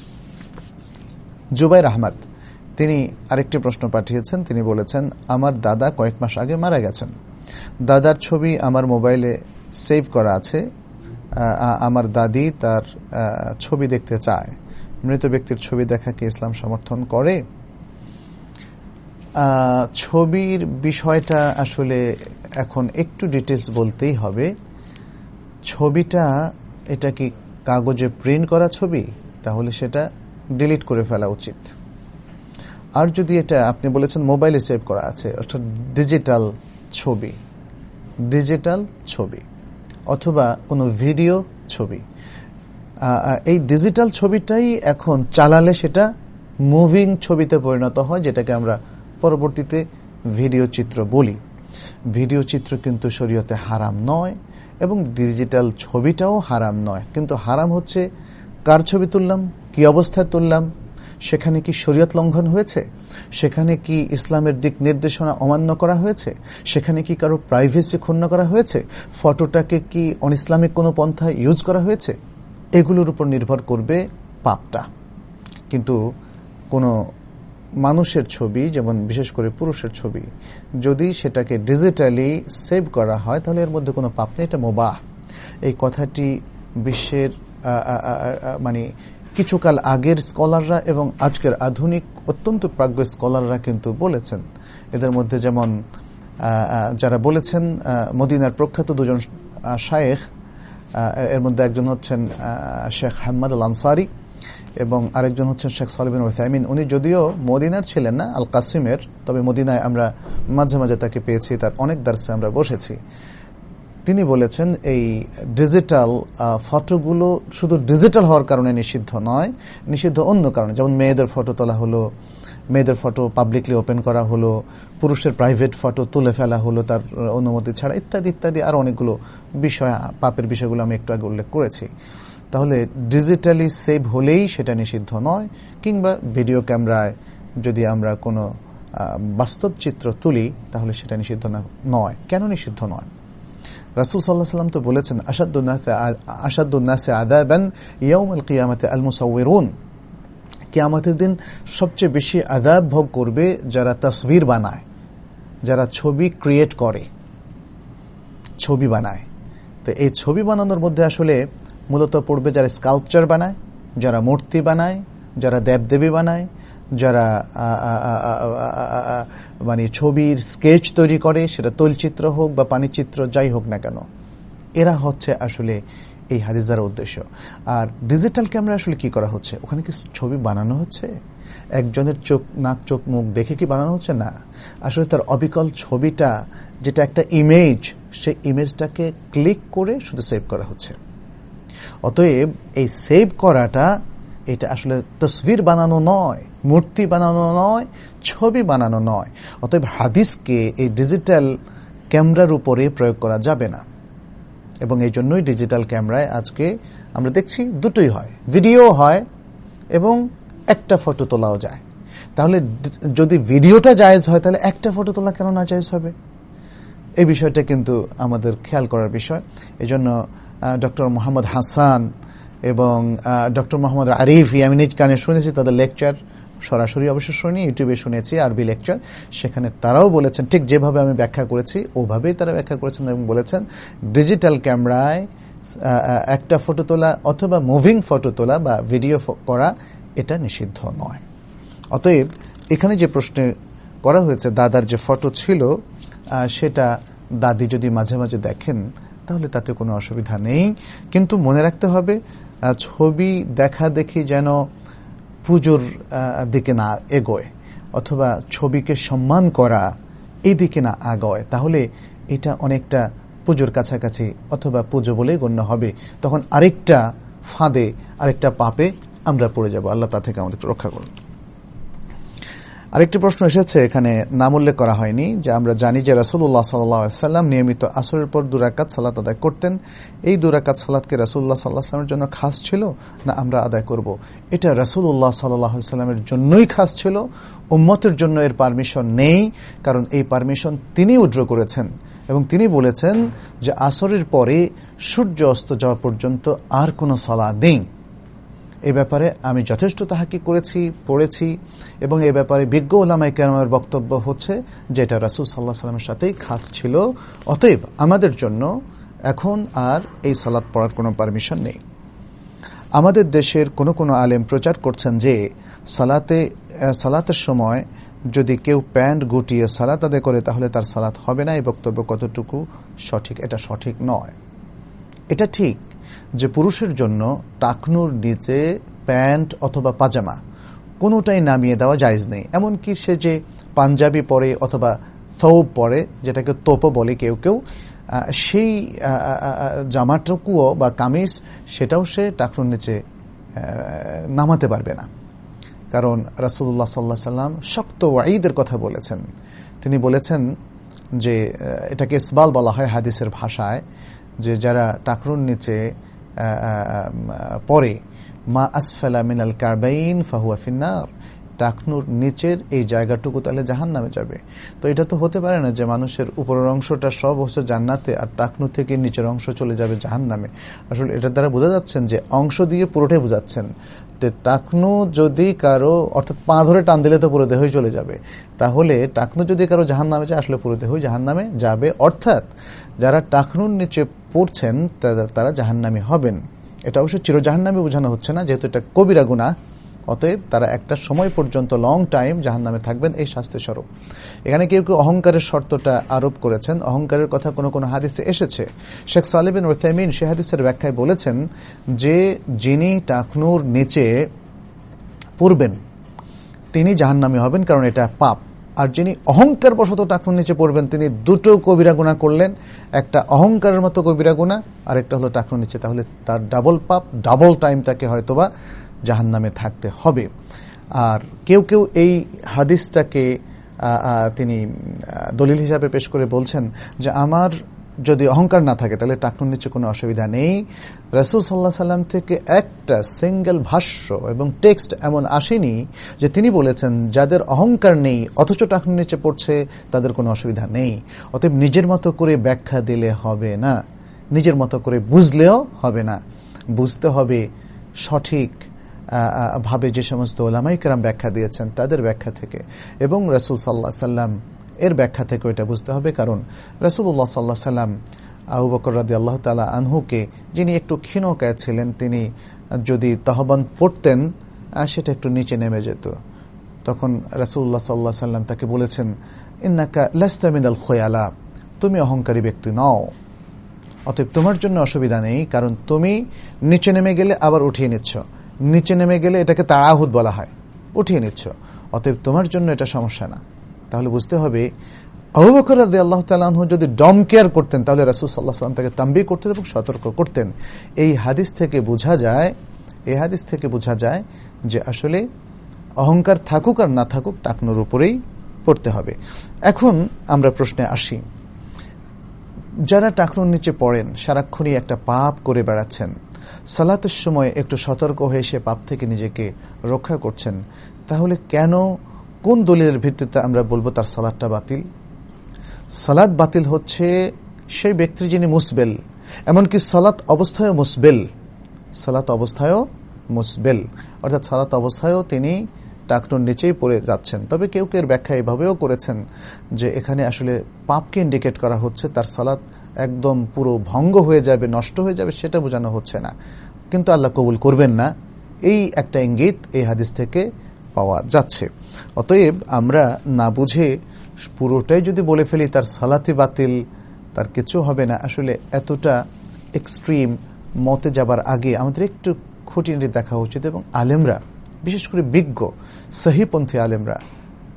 A: জুবাইর আহমদ তিনি আরেকটি প্রশ্ন পাঠিয়েছেন। তিনি বলেছেন, আমার দাদা কয়েক মাস আগে মারা গেছেন। দাদার ছবি আমার মোবাইলে সেভ করা আছে। আমার দাদি তার ছবি দেখতে চায়। মৃত ব্যক্তির ছবি দেখাকে ইসলাম সমর্থন করে? ছবির বিষয়টা আসলে এখন একটু ডিটেলস বলতেই হবে। ছবিটা এটা কি কাগজে প্রিন্ট করা ছবি? তাহলে সেটা ডিলিট করে ফেলা উচিত। আর যদি এটা আপনি বলেছেন মোবাইলে সেভ করা আছে, অর্থাৎ ডিজিটাল ছবি, ডিজিটাল ছবি অথবা কোনো ভিডিও ছবি, এই ডিজিটাল ছবিটাই এখন চালালে সেটা মুভিং ছবিতে পরিণত হয়, যেটাকে আমরা পরবর্তীতে ভিডিও চিত্র বলি। ভিডিও চিত্র কিন্তু শরীয়তে হারাম নয়, এবং ডিজিটাল ছবিটাও হারাম নয়। কিন্তু হারাম হচ্ছে কার ছবি তুললাম, কি অবস্থায় তুললাম, সেখানে কি শরীয়ত লঙ্ঘন হয়েছে, সেখানে কি ইসলামের দিক নির্দেশনা অমান্য করা হয়েছে, সেখানে কি কারো প্রাইভেসি ক্ষুণ্ণ করা হয়েছে, ফটোটাকে কি অনইসলামিক কোনো পন্থায় ইউজ করা হয়েছে, এগুলোর উপর নির্ভর করবে পাপটা। কিন্তু কোনো মানুষের ছবি, যেমন বিশেষ করে পুরুষের ছবি, যদি সেটাকে ডিজিটালি সেভ করা হয়, তাহলে এর মধ্যে কোনো পাপ নেই, এটা মুবাহ। এই কথাটি বিশ্বের মানে কিছুকাল আগের স্কলাররা এবং আজকের আধুনিক অত্যন্ত প্রাজ্ঞ স্কলাররা কিন্তু বলেছেন। এদের মধ্যে যেমন যারা বলেছেন মদিনার প্রখ্যাত দুজন শায়েখ, এর মধ্যে একজন হচ্ছেন শেখ হাম্মাদ আল আনসারি এবং আরেকজন হচ্ছেন শেখ সালেহ বিন উসাইমিন। উনি যদিও মদিনার ছিলেন না, আল কাসিমের, তবে মদিনায় আমরা মাঝে মাঝে তাকে পেয়েছি, তার অনেক দার্সে আমরা বসেছি। তিনি বলেছেন এই ডিজিটাল ফটোগুলো শুধু ডিজিটাল হওয়ার কারণে নিষিদ্ধ নয়, নিষিদ্ধ অন্য কারণে, যেমন মেয়েদের ফটো তোলা হলো, মেয়েদের ফটো পাবলিকলি ওপেন করা হলো, পুরুষের প্রাইভেট ফটো তুলে ফেলা হলো তার অনুমতি ছাড়া, ইত্যাদি ইত্যাদি আরো অনেকগুলো বিষয়, পাপের বিষয়গুলো আমি একটু আগে উল্লেখ করেছি। তাহলে ডিজিটালি সেভ হলেই সেটা নিষিদ্ধ নয়। কিংবা ভিডিও ক্যামেরায় যদি আমরা কোনো বাস্তব চিত্র তুলি, তাহলে সেটা নিষিদ্ধ নয়। কেন নিষিদ্ধ নয়? রাসূল সাল্লাল্লাহু আলাইহি ওয়াসাল্লাম তো বলেছেন, আশাদ্দুন নাসি আযাবান ইয়াউমুল কিয়ামাতি আল মুসাউয়িরুন, কিয়ামতের দিন সবচেয়ে বেশি আযাব ভোগ করবে যারা তাসবির বানায়, যারা ছবি ক্রিয়েট করে, ছবি বানায়। তো এই ছবি বানানোর মধ্যে আসলে মূলত পড়বে যারা স্কাল্পচার বানায়, যারা মূর্তি বানায়, যারা দেবদেবী বানায়, যারা মানে ছবির স্কেচ তৈরি করে, সেটা তৈলচিত্র হোক বা পানিচিত্র যাই হোক না কেন, এরা হচ্ছে আসলে এই হাদিস দ্বারা উদ্দেশ্য। আর ডিজিটাল ক্যামেরা আসলে কি করা হচ্ছে? ওখানে কি ছবি বানানো হচ্ছে? একজনের চোখ, নাক, চোখ, মুখ দেখে কি বানানো হচ্ছে? না, আসলে তার অবিকল ছবিটা, যেটা একটা ইমেজ, সেই ইমেজটাকে ক্লিক করে শুধু সেভ করা হচ্ছে। অতএব এই সেভ করাটা, এটা আসলে তসবির বানানো নয়, মূর্তি বানানো নয়, ছবি বানানো নয়। অতএব হাদিসকে এই ডিজিটাল ক্যামেরার উপরে প্রয়োগ করা যাবে না। এবং এই জন্যই ডিজিটাল ক্যামেরায় আজকে আমরা দেখছি দুটোই হয়, ভিডিও হয় এবং একটা ফটো তোলাও যায়। তাহলে যদি ভিডিওটা জায়েজ হয়, তাহলে একটা ফটো তোলা কেন না জায়েজ হবে? এই বিষয়টা কিন্তু আমাদের খেয়াল করার বিষয়। এই জন্য ডক্টর মোহাম্মদ হাসান এবং ডক্টর মোহাম্মদ আরিফ ইয়ামিনিজ কানে শুনেছি তাদের লেকচার, সরাসরি অবশ্য শুনি, ইউটিউবে শুনেছি আরবি লেকচার। সেখানে তারাও বলেছেন, ঠিক যেভাবে আমি ব্যাখ্যা করেছি ওভাবেই তারা ব্যাখ্যা করেছেন এবং বলেছেন ডিজিটাল ক্যামেরায় একটা ফটো তোলা অথবা মুভিং ফটো তোলা বা ভিডিও করা এটা নিষিদ্ধ নয়। অতএব এখানে যে প্রশ্নে করা হয়েছে, দাদার যে ফটো ছিল সেটা দাদি যদি মাঝে মাঝে দেখেন, তাহলে তাতে কোনো অসুবিধা নেই। কিন্তু মনে রাখতে হবে, ছবি দেখা দেখি যেন পুজোর দিকে না এগোয়। অথবা ছবিকে সম্মান করা এই দিকে না আগায়, তাহলে এটা অনেকটা পুজোর কাছাকাছি অথবা পুজো বলেই গণ্য হবে। তখন আরেকটা ফাঁদে, আরেকটা পাপে আমরা পড়ে যাব। আল্লাহ তা থেকে আমাদের রক্ষা করুন। আরেকটি প্রশ্ন এসেছে, এখানে নাম উল্লেখ করা হয়নি, যে আমরা জানি যে রাসূলুল্লাহ সাল্লাল্লাহু আলাইহি ওয়াসাল্লাম নিয়মিত আসরের পর দুই রাকাত সালাত আদায় করতেন। এই দুই রাকাত সালাতকে রাসূলুল্লাহ সাল্লাল্লাহু আলাইহি ওয়াসাল্লামের জন্য খাস ছিল না আমরা আদায় করব? এটা রাসূলুল্লাহ সাল্লাল্লাহু আলাইহি ওয়াসাল্লামের জন্যই খাস ছিল, উম্মতের জন্য এর পারমিশন নেই। কারণ এই পারমিশন তিনি উইথড্র করেছেন এবং তিনি বলেছেন যে আসরের পরে সূর্য অস্ত যাওয়া পর্যন্ত আর কোনো সালাত নেই। এই ব্যাপারে আমি যথেষ্ট তাহাক্কুক করেছি, পড়েছি, এবং এই ব্যাপারে বিজ্ঞ উলামায়ে কেরামের বক্তব্য হচ্ছে যে এটা রাসূল সাল্লাল্লাহু আলাইহি ওয়াসাল্লামের সাথেই খাস ছিল। অতএব আমাদের জন্য এখন আর এই সালাত পড়ার কোনো পারমিশন নেই। আমাদের দেশের কোনো কোনো আলেম প্রচার করছেন যে সালাতে সালাতের সময় যদি কেউ প্যান্ট গুটিয়ে সালাত আদায় করে তাহলে তার সালাত হবে না। এই বক্তব্য কতটুকু সঠিক? এটা সঠিক নয়। এটা ঠিক যে পুরুষের জন্য টাকনুর নিচে প্যান্ট অথবা পাজামা কোনোটাই নামিয়ে দেওয়া জায়েজ নেই। এমনকি সে যে পাঞ্জাবি পরে অথবা থৌব পরে, যেটাকে তোপো বলে কেউ কেউ, সেই জামাটুকুও বা কামিজ সেটাও সে টাকনুর নিচে নামাতে পারবে না। কারণ রাসূলুল্লাহ সাল্লাল্লাহু আলাইহি ওয়াসাল্লাম শক্ত ওয়াঈদের কথা বলেছেন। তিনি বলেছেন যে এটাকে ইসবাল বলা হয় হাদিসের ভাষায়, যে যারা টাকনুর নিচে পরে মা আসফালা মিনাল কাবাইন ফাহুয়া ফিন্নার, টাকনুর নিচের এই জায়গাটুকু তাহলে জাহান্নামে যাবে। তো এটা তো হতে পারে না যে মানুষের উপরের অংশটা সব হচ্ছে জান্নাতে আর টাকনু থেকে নিচের অংশ চলে যাবে জাহান্নামে। আসলে এটার দ্বারা বোঝা যাচ্ছেন যে অংশ দিয়ে পুরোটাই বোঝাচ্ছেন যে টাকনু যদি কারো, অর্থাৎ পা ধরে টান দিলে তো পুরো দেহই চলে যাবে, তাহলে টাকনু যদি কারো জাহান্নামে যায় আসলে পুরো দেহই জাহান্নামে যাবে। অর্থাৎ যারা টাকনুর নিচে পড়ছেন তারা জাহান্নামী হবেন। এটা অবশ্য চির জাহান্নামী বোঝানো হচ্ছে না, যেহেতু এটা কবিরা গুনাহ, অতএব তারা একটা সময় পর্যন্ত লং টাইম জাহান্নামে থাকবেন, এই শাস্তি স্বরূপ। এখানে কেউ কেউ অহংকারের শর্তটা আরোপ করেছেন। অহংকারের কথা কোনো কোনো হাদিসে এসেছে। শেখ সালেহ বিন উসাইমিন সে হাদিসের ব্যাখ্যায় বলেছেন যে যিনি টাকনুর নিচে পড়বেন তিনি জাহান্নামী হবেন, কারণ এটা পাপ। আর যিনি অহংকার বশত টাকনুর নিচে পড়বেন তিনি দুটো কবিরা গুনাহ করলেন, একটা অহংকারের মতো কবিরা গুনাহ আর একটা হলো টাকনুর নিচে, তাহলে তার ডাবল পাপ, ডাবল টাইম তাকে হয়তোবা জাহান্নামে থাকতে হবে। আর কেউ কেউ এই হাদিসটাকে তিনি দলিল হিসাবে পেশ করে বলছেন যে আমার যদি অহংকার না থাকে তাহলে টাকনুর নিচে কোনো অসুবিধা নেই। রাসূল সাল্লাল্লাহু আলাইহি ওয়াসাল্লাম থেকে একটা সিঙ্গেল ভাষ্য এবং টেক্সট এমন আসেনি যে তিনি বলেছেন যাদের অহংকার নেই অথচ টাকনুর নিচে পড়ছে তাদের কোনো অসুবিধা নেই। অতএব নিজের মতো করে ব্যাখ্যা দিলে হবে না, নিজের মতো করে বুঝলেও হবে না, বুঝতে হবে সঠিক ভাবে যে সমস্ত উলামায়ে কেরাম ব্যাখ্যা দিয়েছেন তাদের ব্যাখ্যা থেকে, এবং রাসূল সাল্লাল্লাহু আলাইহি ওয়াসাল্লাম এর ব্যাখ্যা থেকে এটা বুঝতে হবে। কারণ রাসূলুল্লাহ সাল্লাল্লাহু আলাইহি ওয়াসাল্লাম আবু বকর রাদিয়াল্লাহু তাআলা আনহুকে, যিনি একটু ক্ষীণকায় ছিলেন, তিনি যদি তাহবান পড়তেন সেটা একটু নিচে নেমে যেত। তখন রাসূলুল্লাহ সাল্লাল্লাহু আলাইহি ওয়াসাল্লাম তাকে বলেছেন ইন্নাকা লাস্তা মিনাল খুয়ালা, তুমি অহংকারী ব্যক্তি নও, অতএব তোমার জন্য অসুবিধা নেই, কারণ তুমি নিচে নেমে গেলে আবার উঠিয়ে নিচ্ছ, নিচে নেমে গেলে এটাকে তাআহুদ বলা হয়, উঠিয়ে নিচ্ছ, অতএব তোমার জন্য এটা সমস্যা না। তাহলে বুঝতে হবে আবু বকর রাদিয়াল্লাহু তাআলা আনহু যদি ডম কেয়ার করতেন তাহলে রাসূল সাল্লাল্লাহু আলাইহি ওয়াসাল্লাম তাকে তানবীহ করতেন এবং সতর্ক করতেন। এই হাদিস থেকে বোঝা যায় এই হাদিস থেকে বোঝা যায় যে আসলে অহংকার থাকুক আর না থাকুক টাকনুর উপরেই পড়তে হবে। এখন আমরা প্রশ্নে আসি, যারা টাকনুর নিচে পড়েন সারাক্ষণই একটা পাপ করে বেড়াচ্ছেন, সালাতের সময় একটু সতর্ক হয়ে সে পাপ থেকে নিজেকে রক্ষা করছেন, তাহলে কেন, কোন দলিলের ভিত্তিতে আমরা বলবো তার সালাতটা বাতিল? সালাত বাতিল হচ্ছে সেই ব্যক্তি যিনি মুসবেল, এমনকি সালাত অবস্থায়ও মুসবেল, সালাত অবস্থায়ও মুসবেল অর্থাৎ সালাত অবস্থায়ও তিনি টাকনুর নিচেই পড়ে যাচ্ছেন। তবে কেউ কেউ ব্যাখ্যা এভাবেও করেছেন যে এখানে আসলে পাপকে ইন্ডিকেট করা হচ্ছে, তার সালাত একদম পুরো ভঙ্গ হয়ে যাবে, নষ্ট হয়ে যাবে, সেটা বোঝানো হচ্ছে না, কিন্তু আল্লাহ কবুল করবেন না, এই একটা ইঙ্গিত এই হাদিস থেকে পাওয়া যাচ্ছে। অতএব আমরা না বুঝে পুরোটাই যদি বলে ফেলি তার সালাতি বাতিল, তার কিছু হবে না, আসলে এতটা এক্সট্রিম মতে যাবার আগে আমাদের একটু খুঁটিনাটি দেখা উচিত। এবং আলেমরা, বিশেষ করে বিজ্ঞ সহিপন্থী আলেমরা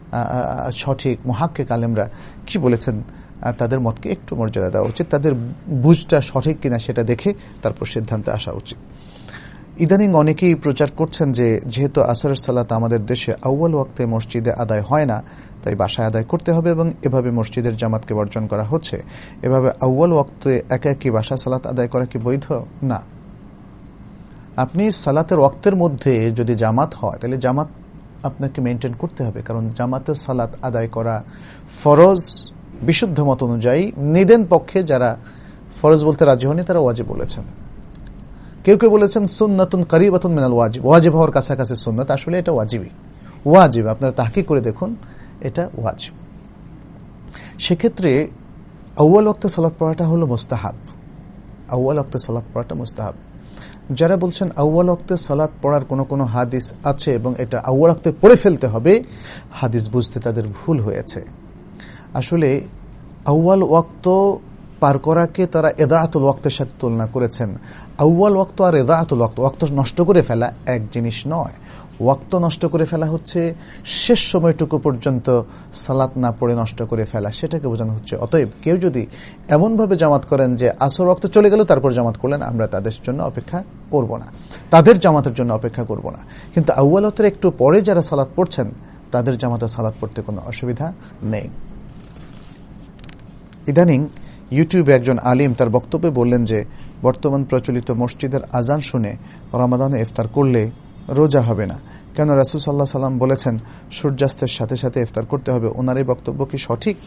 A: সঠিক মুহাক্কিক আলেমরা কি বলেছেন তাদের মতকে একটু মর্যাদা দেওয়া উচিত, তাদের বুঝটা সঠিক কিনা সেটা দেখে তারপর সিদ্ধান্তে আসা উচিত। ইদানিং অনেকেই প্রচার করছেন যে যেহেতু আসরের সালাত আমাদের দেশে আউয়াল ওয়াক্তে মসজিদে আদায় হয় না, তাই বাসায় আদায় করতে হবে এবং এভাবে মসজিদের জামাতকে বর্জন করা হচ্ছে। এভাবে আউয়াল ওয়াক্তে একা একই বাসা সালাত আদায় করা কি বৈধ? না। আপনি সালাতের ওয়াক্তের মধ্যে যদি জামাত হয় তাহলে জামাত আপনাকে মেনটেন করতে হবে, কারণ জামাতের সালাত আদায় করা ফরজ। বিশুদ্ধ মত অনুযায়ী নিদেন পক্ষে যারা ফরজ বলতে রাজি হয়নি তারা ওয়াজিব বলেছেন। কেউ কেউ বলেছেন সুন্নাতুন করিবাতুন মিনাল ওয়াজিব, ওয়াজিব হওয়ার কাছাকাছি সুন্নাত। আসলে এটা ওয়াজিবই, ওয়াজিব। আপনারা তাহকিক করে দেখুন, এটা ওয়াজিব। সেক্ষেত্রে আউয়াল ওয়াক্তে সালাত পড়াটা হলো মুস্তাহাব। আউয়াল ওয়াক্তে সালাত পড়াটা মুস্তাহাব। যারা বলছেন আউয়াল ওয়াক্তে সালাত পড়ার কোনো কোনো হাদিস আছে এবং এটা আউয়াল ওয়াক্তে পড়ে ফেলতে হবে, হাদিস বুঝতে তাদের ভুল হয়েছে। আসলে আউয়াল ওয়াক্ত পার করাকে তারা এদাআতুল ওয়াক্তের সাথে তুলনা করেছেন। আউয়াল ওয়াক্ত আর এদাআতুল ওয়াক্ত, ওয়াক্ত নষ্ট করে ফেলা এক জিনিস নয়। ওয়াক্ত নষ্ট করে ফেলা হচ্ছে শেষ সময়টুকু পর্যন্ত সালাত না পড়ে নষ্ট করে ফেলা, সেটাকে বোঝানো হচ্ছে। অতএব কেউ যদি এমনভাবে জামাত করেন যে আসর ওয়াক্ত চলে গেল তারপর জামাত করলেন, আমরা তাদের জন্য অপেক্ষা করব না, তাদের জামাতের জন্য অপেক্ষা করব না। কিন্তু আউয়াল ওয়াক্তের একটু পরে যারা সালাত পড়ছেন তাদের জামাতে সালাত পড়তে কোনো অসুবিধা নেই। ইদানিং ইউটিউবে একজন আলিম তার বক্তব্যে বললেন যে বর্তমান প্রচলিত মসজিদের আজান শুনে রমাদানে ইফতার করলে রোজা হবে না, কেন রাসূল সাল্লাল্লাহু আলাইহি সাল্লাম বলেছেন সূর্যাস্তের সাথে সাথে ইফতার করতে হবে। ওনার এই বক্তব্য কি সঠিক?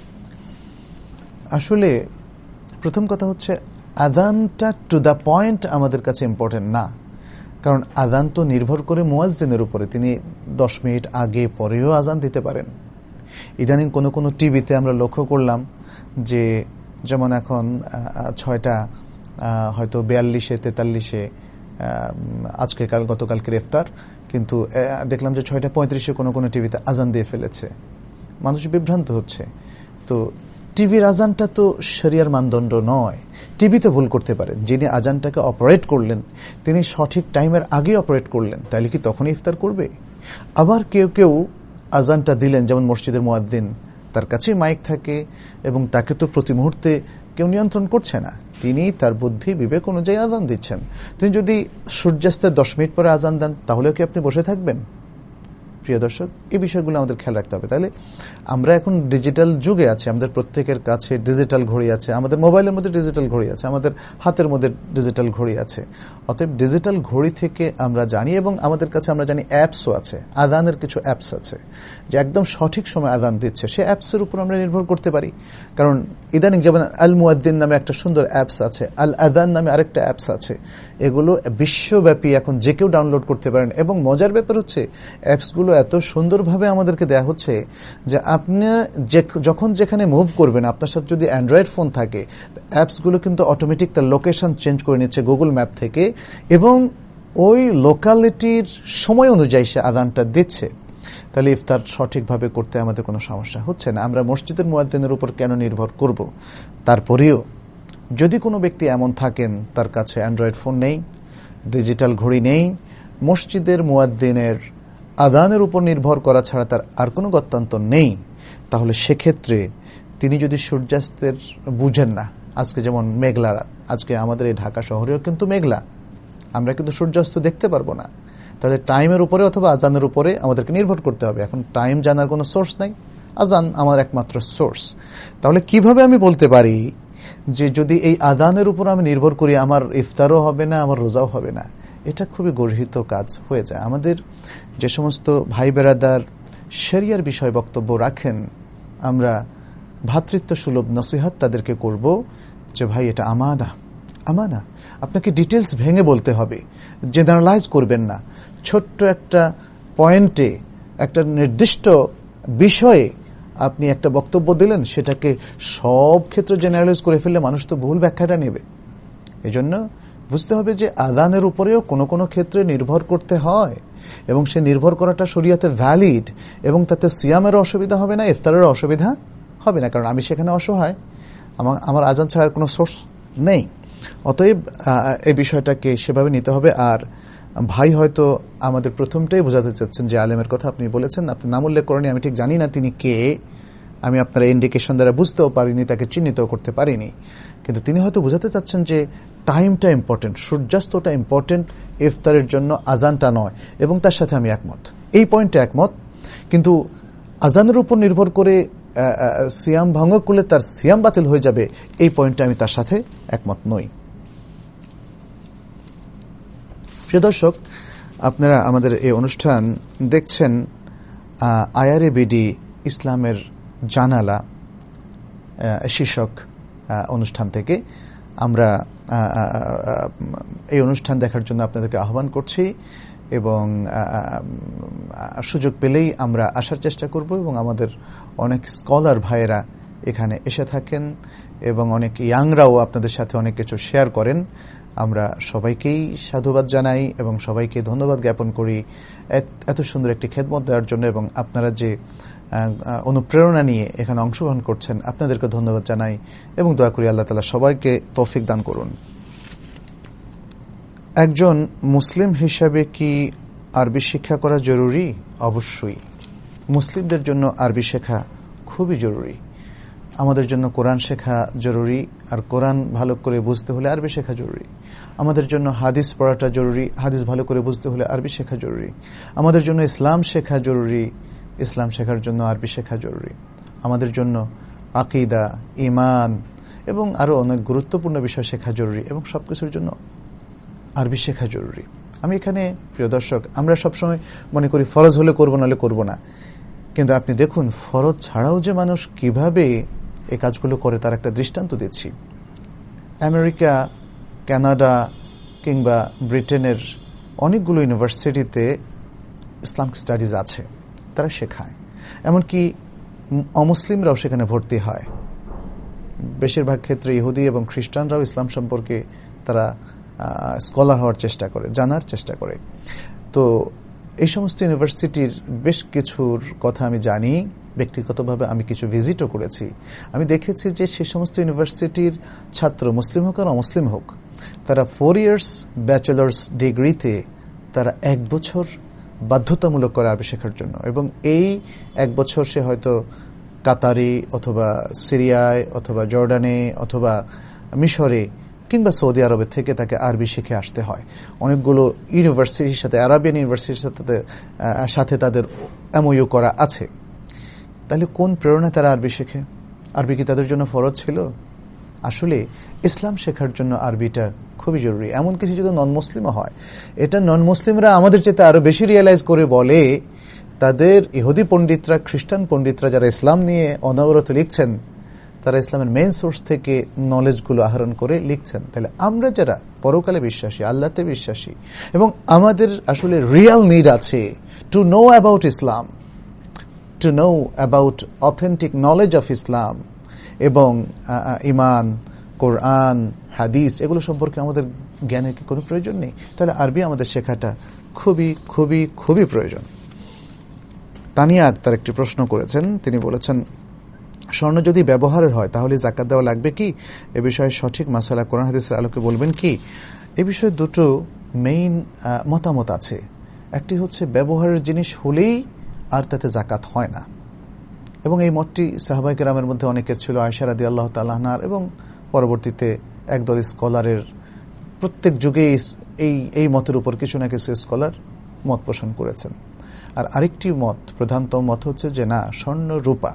A: আসলে প্রথম কথা হচ্ছে আযানটা টু দ্য পয়েন্ট আমাদের কাছে ইম্পর্টেন্ট না, কারণ আযান তো নির্ভর করে মুয়াজ্জিনের উপরে। তিনি দশ মিনিট আগে পরেও আযান দিতে পারেন। ইদানিং কোনো কোনো টিভিতে আমরা লক্ষ্য করলাম যে যেমন এখন ছয়টা হয়তো বিয়াল্লিশে তেতাল্লিশে আজকে কাল গতকালকের ইফতার, কিন্তু দেখলাম যে ছয়টা পঁয়ত্রিশে কোনো কোনো টিভিতে আজান দিয়ে ফেলেছে। মানুষ বিভ্রান্ত হচ্ছে। তো টিভির আজানটা তো শরিয়ার মানদণ্ড নয়। টিভি তো ভুল করতে পারেন, যিনি আজানটাকে অপারেট করলেন তিনি সঠিক টাইমের আগে অপারেট করলেন, তাহলে কি তখনই ইফতার করবে? আবার কেউ কেউ আজানটা দিলেন, যেমন মসজিদের মুয়াজ্জিন, তার কাছে মাইক থাকে এবং তাকে তো প্রতি মুহূর্তে কেউ নিয়ন্ত্রণ করছে না, তিনি তার বুদ্ধি বিবেক অনুযায়ী আজান দিচ্ছেন। তিনি যদি সূর্যাস্তের দশ মিনিট পরে আজান দেন তাহলেও কি আপনি বসে থাকবেন? প্রিয় দর্শক, এই বিষয়গুলো আমাদের খেয়াল রাখতে হবে। তাহলে আমরা এখন ডিজিটাল যুগে আছি, আমাদের প্রত্যেকের কাছে ডিজিটাল ঘড়ি আছে, আমাদের মোবাইলের মধ্যে ডিজিটাল ঘড়ি আছে, আমাদের হাতের মধ্যে ডিজিটাল ঘড়ি আছে। অতএব ডিজিটাল ঘড়ি থেকে আমরা জানি এবং আমাদের কাছে আমরা জানি অ্যাপসও আছে, আযানের কিছু অ্যাপস আছে যে একদম সঠিক সময় আযান দিচ্ছে, সে অ্যাপসের উপর আমরা নির্ভর করতে পারি। কারণ ইদানিং যেমন আল মুয়াদ্দিন নামে একটা সুন্দর অ্যাপস আছে, আল আযান নামে আরেকটা অ্যাপস আছে, এগুলো বিশ্বব্যাপী এখন যে কেউ ডাউনলোড করতে পারেন। এবং মজার ব্যাপার হচ্ছে অ্যাপসগুলো এত সুন্দরভাবে আমাদেরকে দেয়া হচ্ছে যে আপনি যখন যেখানে মুভ করবেন, আপনার সাথে যদি অ্যান্ড্রয়েড ফোন থাকে, অ্যাপসগুলো কিন্তু অটোমেটিক তার লোকেশন চেঞ্জ করে নিচ্ছে গুগল ম্যাপ থেকে এবং ওই লোকালিটির সময় অনুযায়ী সে আযানটা দিচ্ছে। তাহলে ইফতার সঠিকভাবে করতে আমাদের কোনো সমস্যা হচ্ছে না। আমরা মসজিদের মুয়াজ্জিনের উপর কেন নির্ভর করব? তারপরেও যদি কোনো ব্যক্তি এমন থাকেন তার কাছে অ্যান্ড্রয়েড ফোন নেই, ডিজিটাল ঘড়ি নেই, মসজিদের মুয়াজ্জিনের আযানের উপর নির্ভর করা ছাড়া তার আর কোনো গত্যন্তর নেই, তাহলে সেক্ষেত্রে তিনি যদি সূর্যাস্তের বুঝেন না, আজকে যেমন মেঘলা রাত, আজকে আমাদের এই ঢাকা শহরেও কিন্তু মেঘলা, আমরা কিন্তু সূর্যাস্ত দেখতে পারবো না, তাহলে টাইমের উপরে অথবা আজানের উপরে আমাদেরকে নির্ভর করতে হবে। এখন টাইম জানার কোনো সোর্স নাই, আজান আমার একমাত্র সোর্স। তাহলে কিভাবে আমি বলতে পারি যে যদি এই আযানের উপর আমি নির্ভর করি আমার ইফতারও হবে না, আমার রোজাও হবে না? এটা খুবই গর্হিত কাজ হয়ে যায়। আমাদের যে সমস্ত ভাই বেরাদার শরিয়ার বিষয় বক্তব্য রাখেন, আমরা ভ্রাতৃত্ব সুলভ নসিহত তাদেরকে করব যে ভাই এটা আমানা, আমানা। আপনাকে ডিটেলস ভেঙে বলতে হবে, জেনারেলাইজ করবেন না। ছোট্ট একটা পয়েন্টে, একটা নির্দিষ্ট বিষয়ে আপনি একটা বক্তব্য দিলেন, সেটাকে সব ক্ষেত্রে জেনারেলাইজ করে ফেললে মানুষ তো ভুল ব্যাখ্যাটা নেবে। এজন্য বুঝতে হবে যে আযানের উপরেও কোনো কোনো ক্ষেত্রে নির্ভর করতে হয় এবং সে নির্ভর করাটা শরিয়াতে ভ্যালিড এবং তাতে সিয়ামেরও অসুবিধা হবে না, ইফতারেরও অসুবিধা হবে না, কারণ আমি সেখানে অসহায়, আমার আমার আযান ছাড়ার কোনো সোর্স নেই। অতএব এই বিষয়টাকে সেভাবে নিতে হবে। আর ভাই হয়তো আমাদের প্রথমটাই বোঝাতে চাচ্ছেন যে আলেমের কথা আপনি বলেছেন, আপনি নাম উল্লেখ করেনি, আমি ঠিক জানি না তিনি কে, আমি আপনার ইন্ডিকেশন দ্বারা বুঝতেও পারিনি, তাকে চিহ্নিত করতে পারিনি, কিন্তু তিনি হয়তো বোঝাতে চাচ্ছেন যে টাইমটা ইম্পর্টেন্ট, সূর্যাস্তটা ইম্পর্টেন্ট ইফতারের জন্য, আজানটা নয়, এবং তার সাথে আমি একমত, এই পয়েন্টে একমত। কিন্তু আজানের উপর নির্ভর করে সিয়াম ভঙ্গ করলে তার সিয়াম বাতিল হয়ে যাবে, এই পয়েন্টে আমি তার সাথে একমত নই। প্রিয় দর্শক, আপনারা আমাদের এই অনুষ্ঠান দেখছেন আইআরএ বিডি ইসলামের জানালা শীর্ষক অনুষ্ঠান থেকে। আমরা এই অনুষ্ঠান দেখার জন্য আপনাদেরকে আহ্বান করছি এবং সুযোগ পেলেই আমরা আসার চেষ্টা করব, এবং আমাদের অনেক স্কলার ভাইয়েরা এখানে এসে থাকেন এবং অনেক ইয়াংরাও আপনাদের সাথে অনেক কিছু শেয়ার করেন। আমরা সবাইকেই সাধুবাদ জানাই এবং সবাইকে ধন্যবাদ জ্ঞাপন করি এত সুন্দর একটি খেদমত দেওয়ার জন্য, এবং আপনারা যে অনুপ্রেরণা নিয়ে এখানে অংশগ্রহণ করছেন আপনাদেরকে ধন্যবাদ জানাই এবং দোয়া করি আল্লাহ তাআলা সবাইকে তৌফিক দান করুন। একজন মুসলিম হিসাবে কি আরবি শিক্ষা করা জরুরি? অবশ্যই। মুসলিমদের জন্য আরবি শেখা খুবই জরুরি। আমাদের জন্য কোরআন শেখা জরুরি, আর কোরআন ভালো করে বুঝতে হলে আরবি শেখা জরুরি। আমাদের জন্য হাদিস পড়াটা জরুরি, হাদিস ভালো করে বুঝতে হলে আরবি শেখা জরুরি। আমাদের জন্য ইসলাম শেখা জরুরি, ইসলাম শেখার জন্য আরবি শেখা জরুরি। আমাদের জন্য আকীদা, ঈমান এবং আরও অনেক গুরুত্বপূর্ণ বিষয় শেখা জরুরি, এবং সবকিছুর জন্য আরবি শেখা জরুরি। আমি এখানে, প্রিয় দর্শক, আমরা সবসময় মনে করি ফরজ হলে করবো, নাহলে করবো না, কিন্তু আপনি দেখুন ফরজ ছাড়াও যে মানুষ কিভাবে এই কাজগুলো করে তার একটা দৃষ্টান্ত দিচ্ছি। আমেরিকা, কানাডা কিংবা ব্রিটেনের অনেকগুলো ইউনিভার্সিটিতে ইসলামিক স্টাডিজ আছে, তারা শেখায়। এমনকি অমুসলিমরাও সেখানে ভর্তি হয়। বেশিরভাগ ক্ষেত্রে ইহুদি এবং খ্রিস্টানরাও ইসলাম সম্পর্কে তারা স্কলার হওয়ার চেষ্টা করে, জানার চেষ্টা করে। তো এই সমস্ত ইউনিভার্সিটির বেশ কিছুর কথা আমি জানি, ব্যক্তিগতভাবে আমি কিছু ভিজিটও করেছি। আমি দেখেছি যে সে সমস্ত ইউনিভার্সিটির ছাত্র, মুসলিম হোক আর অমুসলিম হোক, তারা ফোর ইয়ার্স ব্যাচেলার্স ডিগ্রিতে তারা এক বছর বাধ্যতামূলক করে আরবি শেখার জন্য, এবং এই এক বছর সে হয়তো কাতারে অথবা সিরিয়ায় অথবা জর্ডানে অথবা মিশরে কিংবা সৌদি আরবে থেকে তাকে আরবি শিখে আসতে হয়। অনেকগুলো ইউনিভার্সিটির সাথে, আরাবিয়ান ইউনিভার্সিটির সাথে সাথে তাদের এমওইউ করা আছে। তাহলে কোন প্রেরণায় তারা আরবি শেখে? আরবি কি তাদের জন্য ফরজ ছিল? আসলে ইসলাম শেখার জন্য আরবিটা খুবই জরুরি। এমন কিছু যদি নন মুসলিমও হয়, এটা নন মুসলিমরা আমাদের চেয়ে আরো বেশি রিয়েলাইজ করে বলে। তাদের ইহুদি পণ্ডিতরা, খ্রিস্টান পণ্ডিতরা যারা ইসলাম নিয়ে অনবরত লিখছেন, তারা ইসলামের মেইন সোর্স থেকে নলেজগুলো আহরণ করে লিখছেন। তাহলে আমরা যারা পরকালে বিশ্বাসী, আল্লাহতে বিশ্বাসী, এবং আমাদের আসলে রিয়েল নিড আছে to know about Islam, to know about authentic knowledge of Islam এবং ইমান, কোরআন, হাদিস, এগুলো সম্পর্কে আমাদের জ্ঞানের কি কোনো প্রয়োজন নেই? তাহলে আরবি আমাদের শেখাটা খুবই খুবই খুবই প্রয়োজন। তানিয়া আক্তার একটি প্রশ্ন করেছেন, তিনি বলেছেন, স্বর্ণ যদি ব্যবহারের হয় তাহলে যাকাত দেওয়া লাগবে কি? এ বিষয়ে সঠিক মাসালা কোরআন হাদিসের আলোকে বলবেন কি? এ বিষয়ে দুটো মেইন মতামত আছে। একটি হচ্ছে ব্যবহারের জিনিস হলেই আর তাতে যাকাত হয় না, এবং এই মতটি সাহাবায়ে কেরামের মধ্যে অনেকের ছিল, আয়েশা রাদিয়াল্লাহু তাআলা আনহার, এবং পরবর্তীতে একদল স্কলারের, প্রত্যেক যুগে এই এই মতের উপর কিছু না কিছু স্কলার মত পোষণ করেছেন। আর আরেকটি মত, প্রধানতম মত হচ্ছে যে না, স্বর্ণ রূপা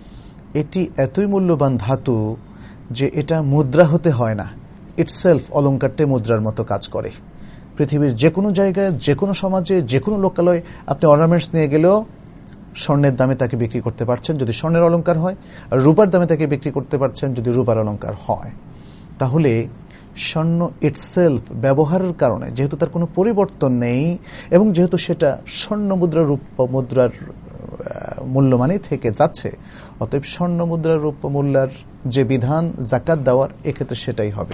A: এটি এতই মূল্যবান ধাতু যে এটা মুদ্রা হতে হয় না, ইটসেলফ অলঙ্কারটাই মুদ্রার মতো কাজ করে। পৃথিবীর যে কোনো জায়গায়, যে কোনো সমাজে, যে কোনো লোকালয়ে আপনি অর্নামেন্টস নিয়ে গেলেও স্বর্ণের দামে তাকে বিক্রি করতে পারছেন যদি স্বর্ণের অলঙ্কার হয়, আর রূপার দামে তাকে বিক্রি করতে পারছেন যদি রূপার অলঙ্কার হয়। তাহলে স্বর্ণ ইটসেলফ ব্যবহারের কারণে, যেহেতু তার কোনো পরিবর্তন নেই এবং যেহেতু সেটা স্বর্ণ মুদ্রা রূপ মুদ্রার মূল্যমানই থেকে যাচ্ছে, অতএব স্বর্ণ মুদ্রা রূপ মূল্যার যে বিধান যাকাত দেওয়ার, এক্ষেত্রে সেটাই হবে।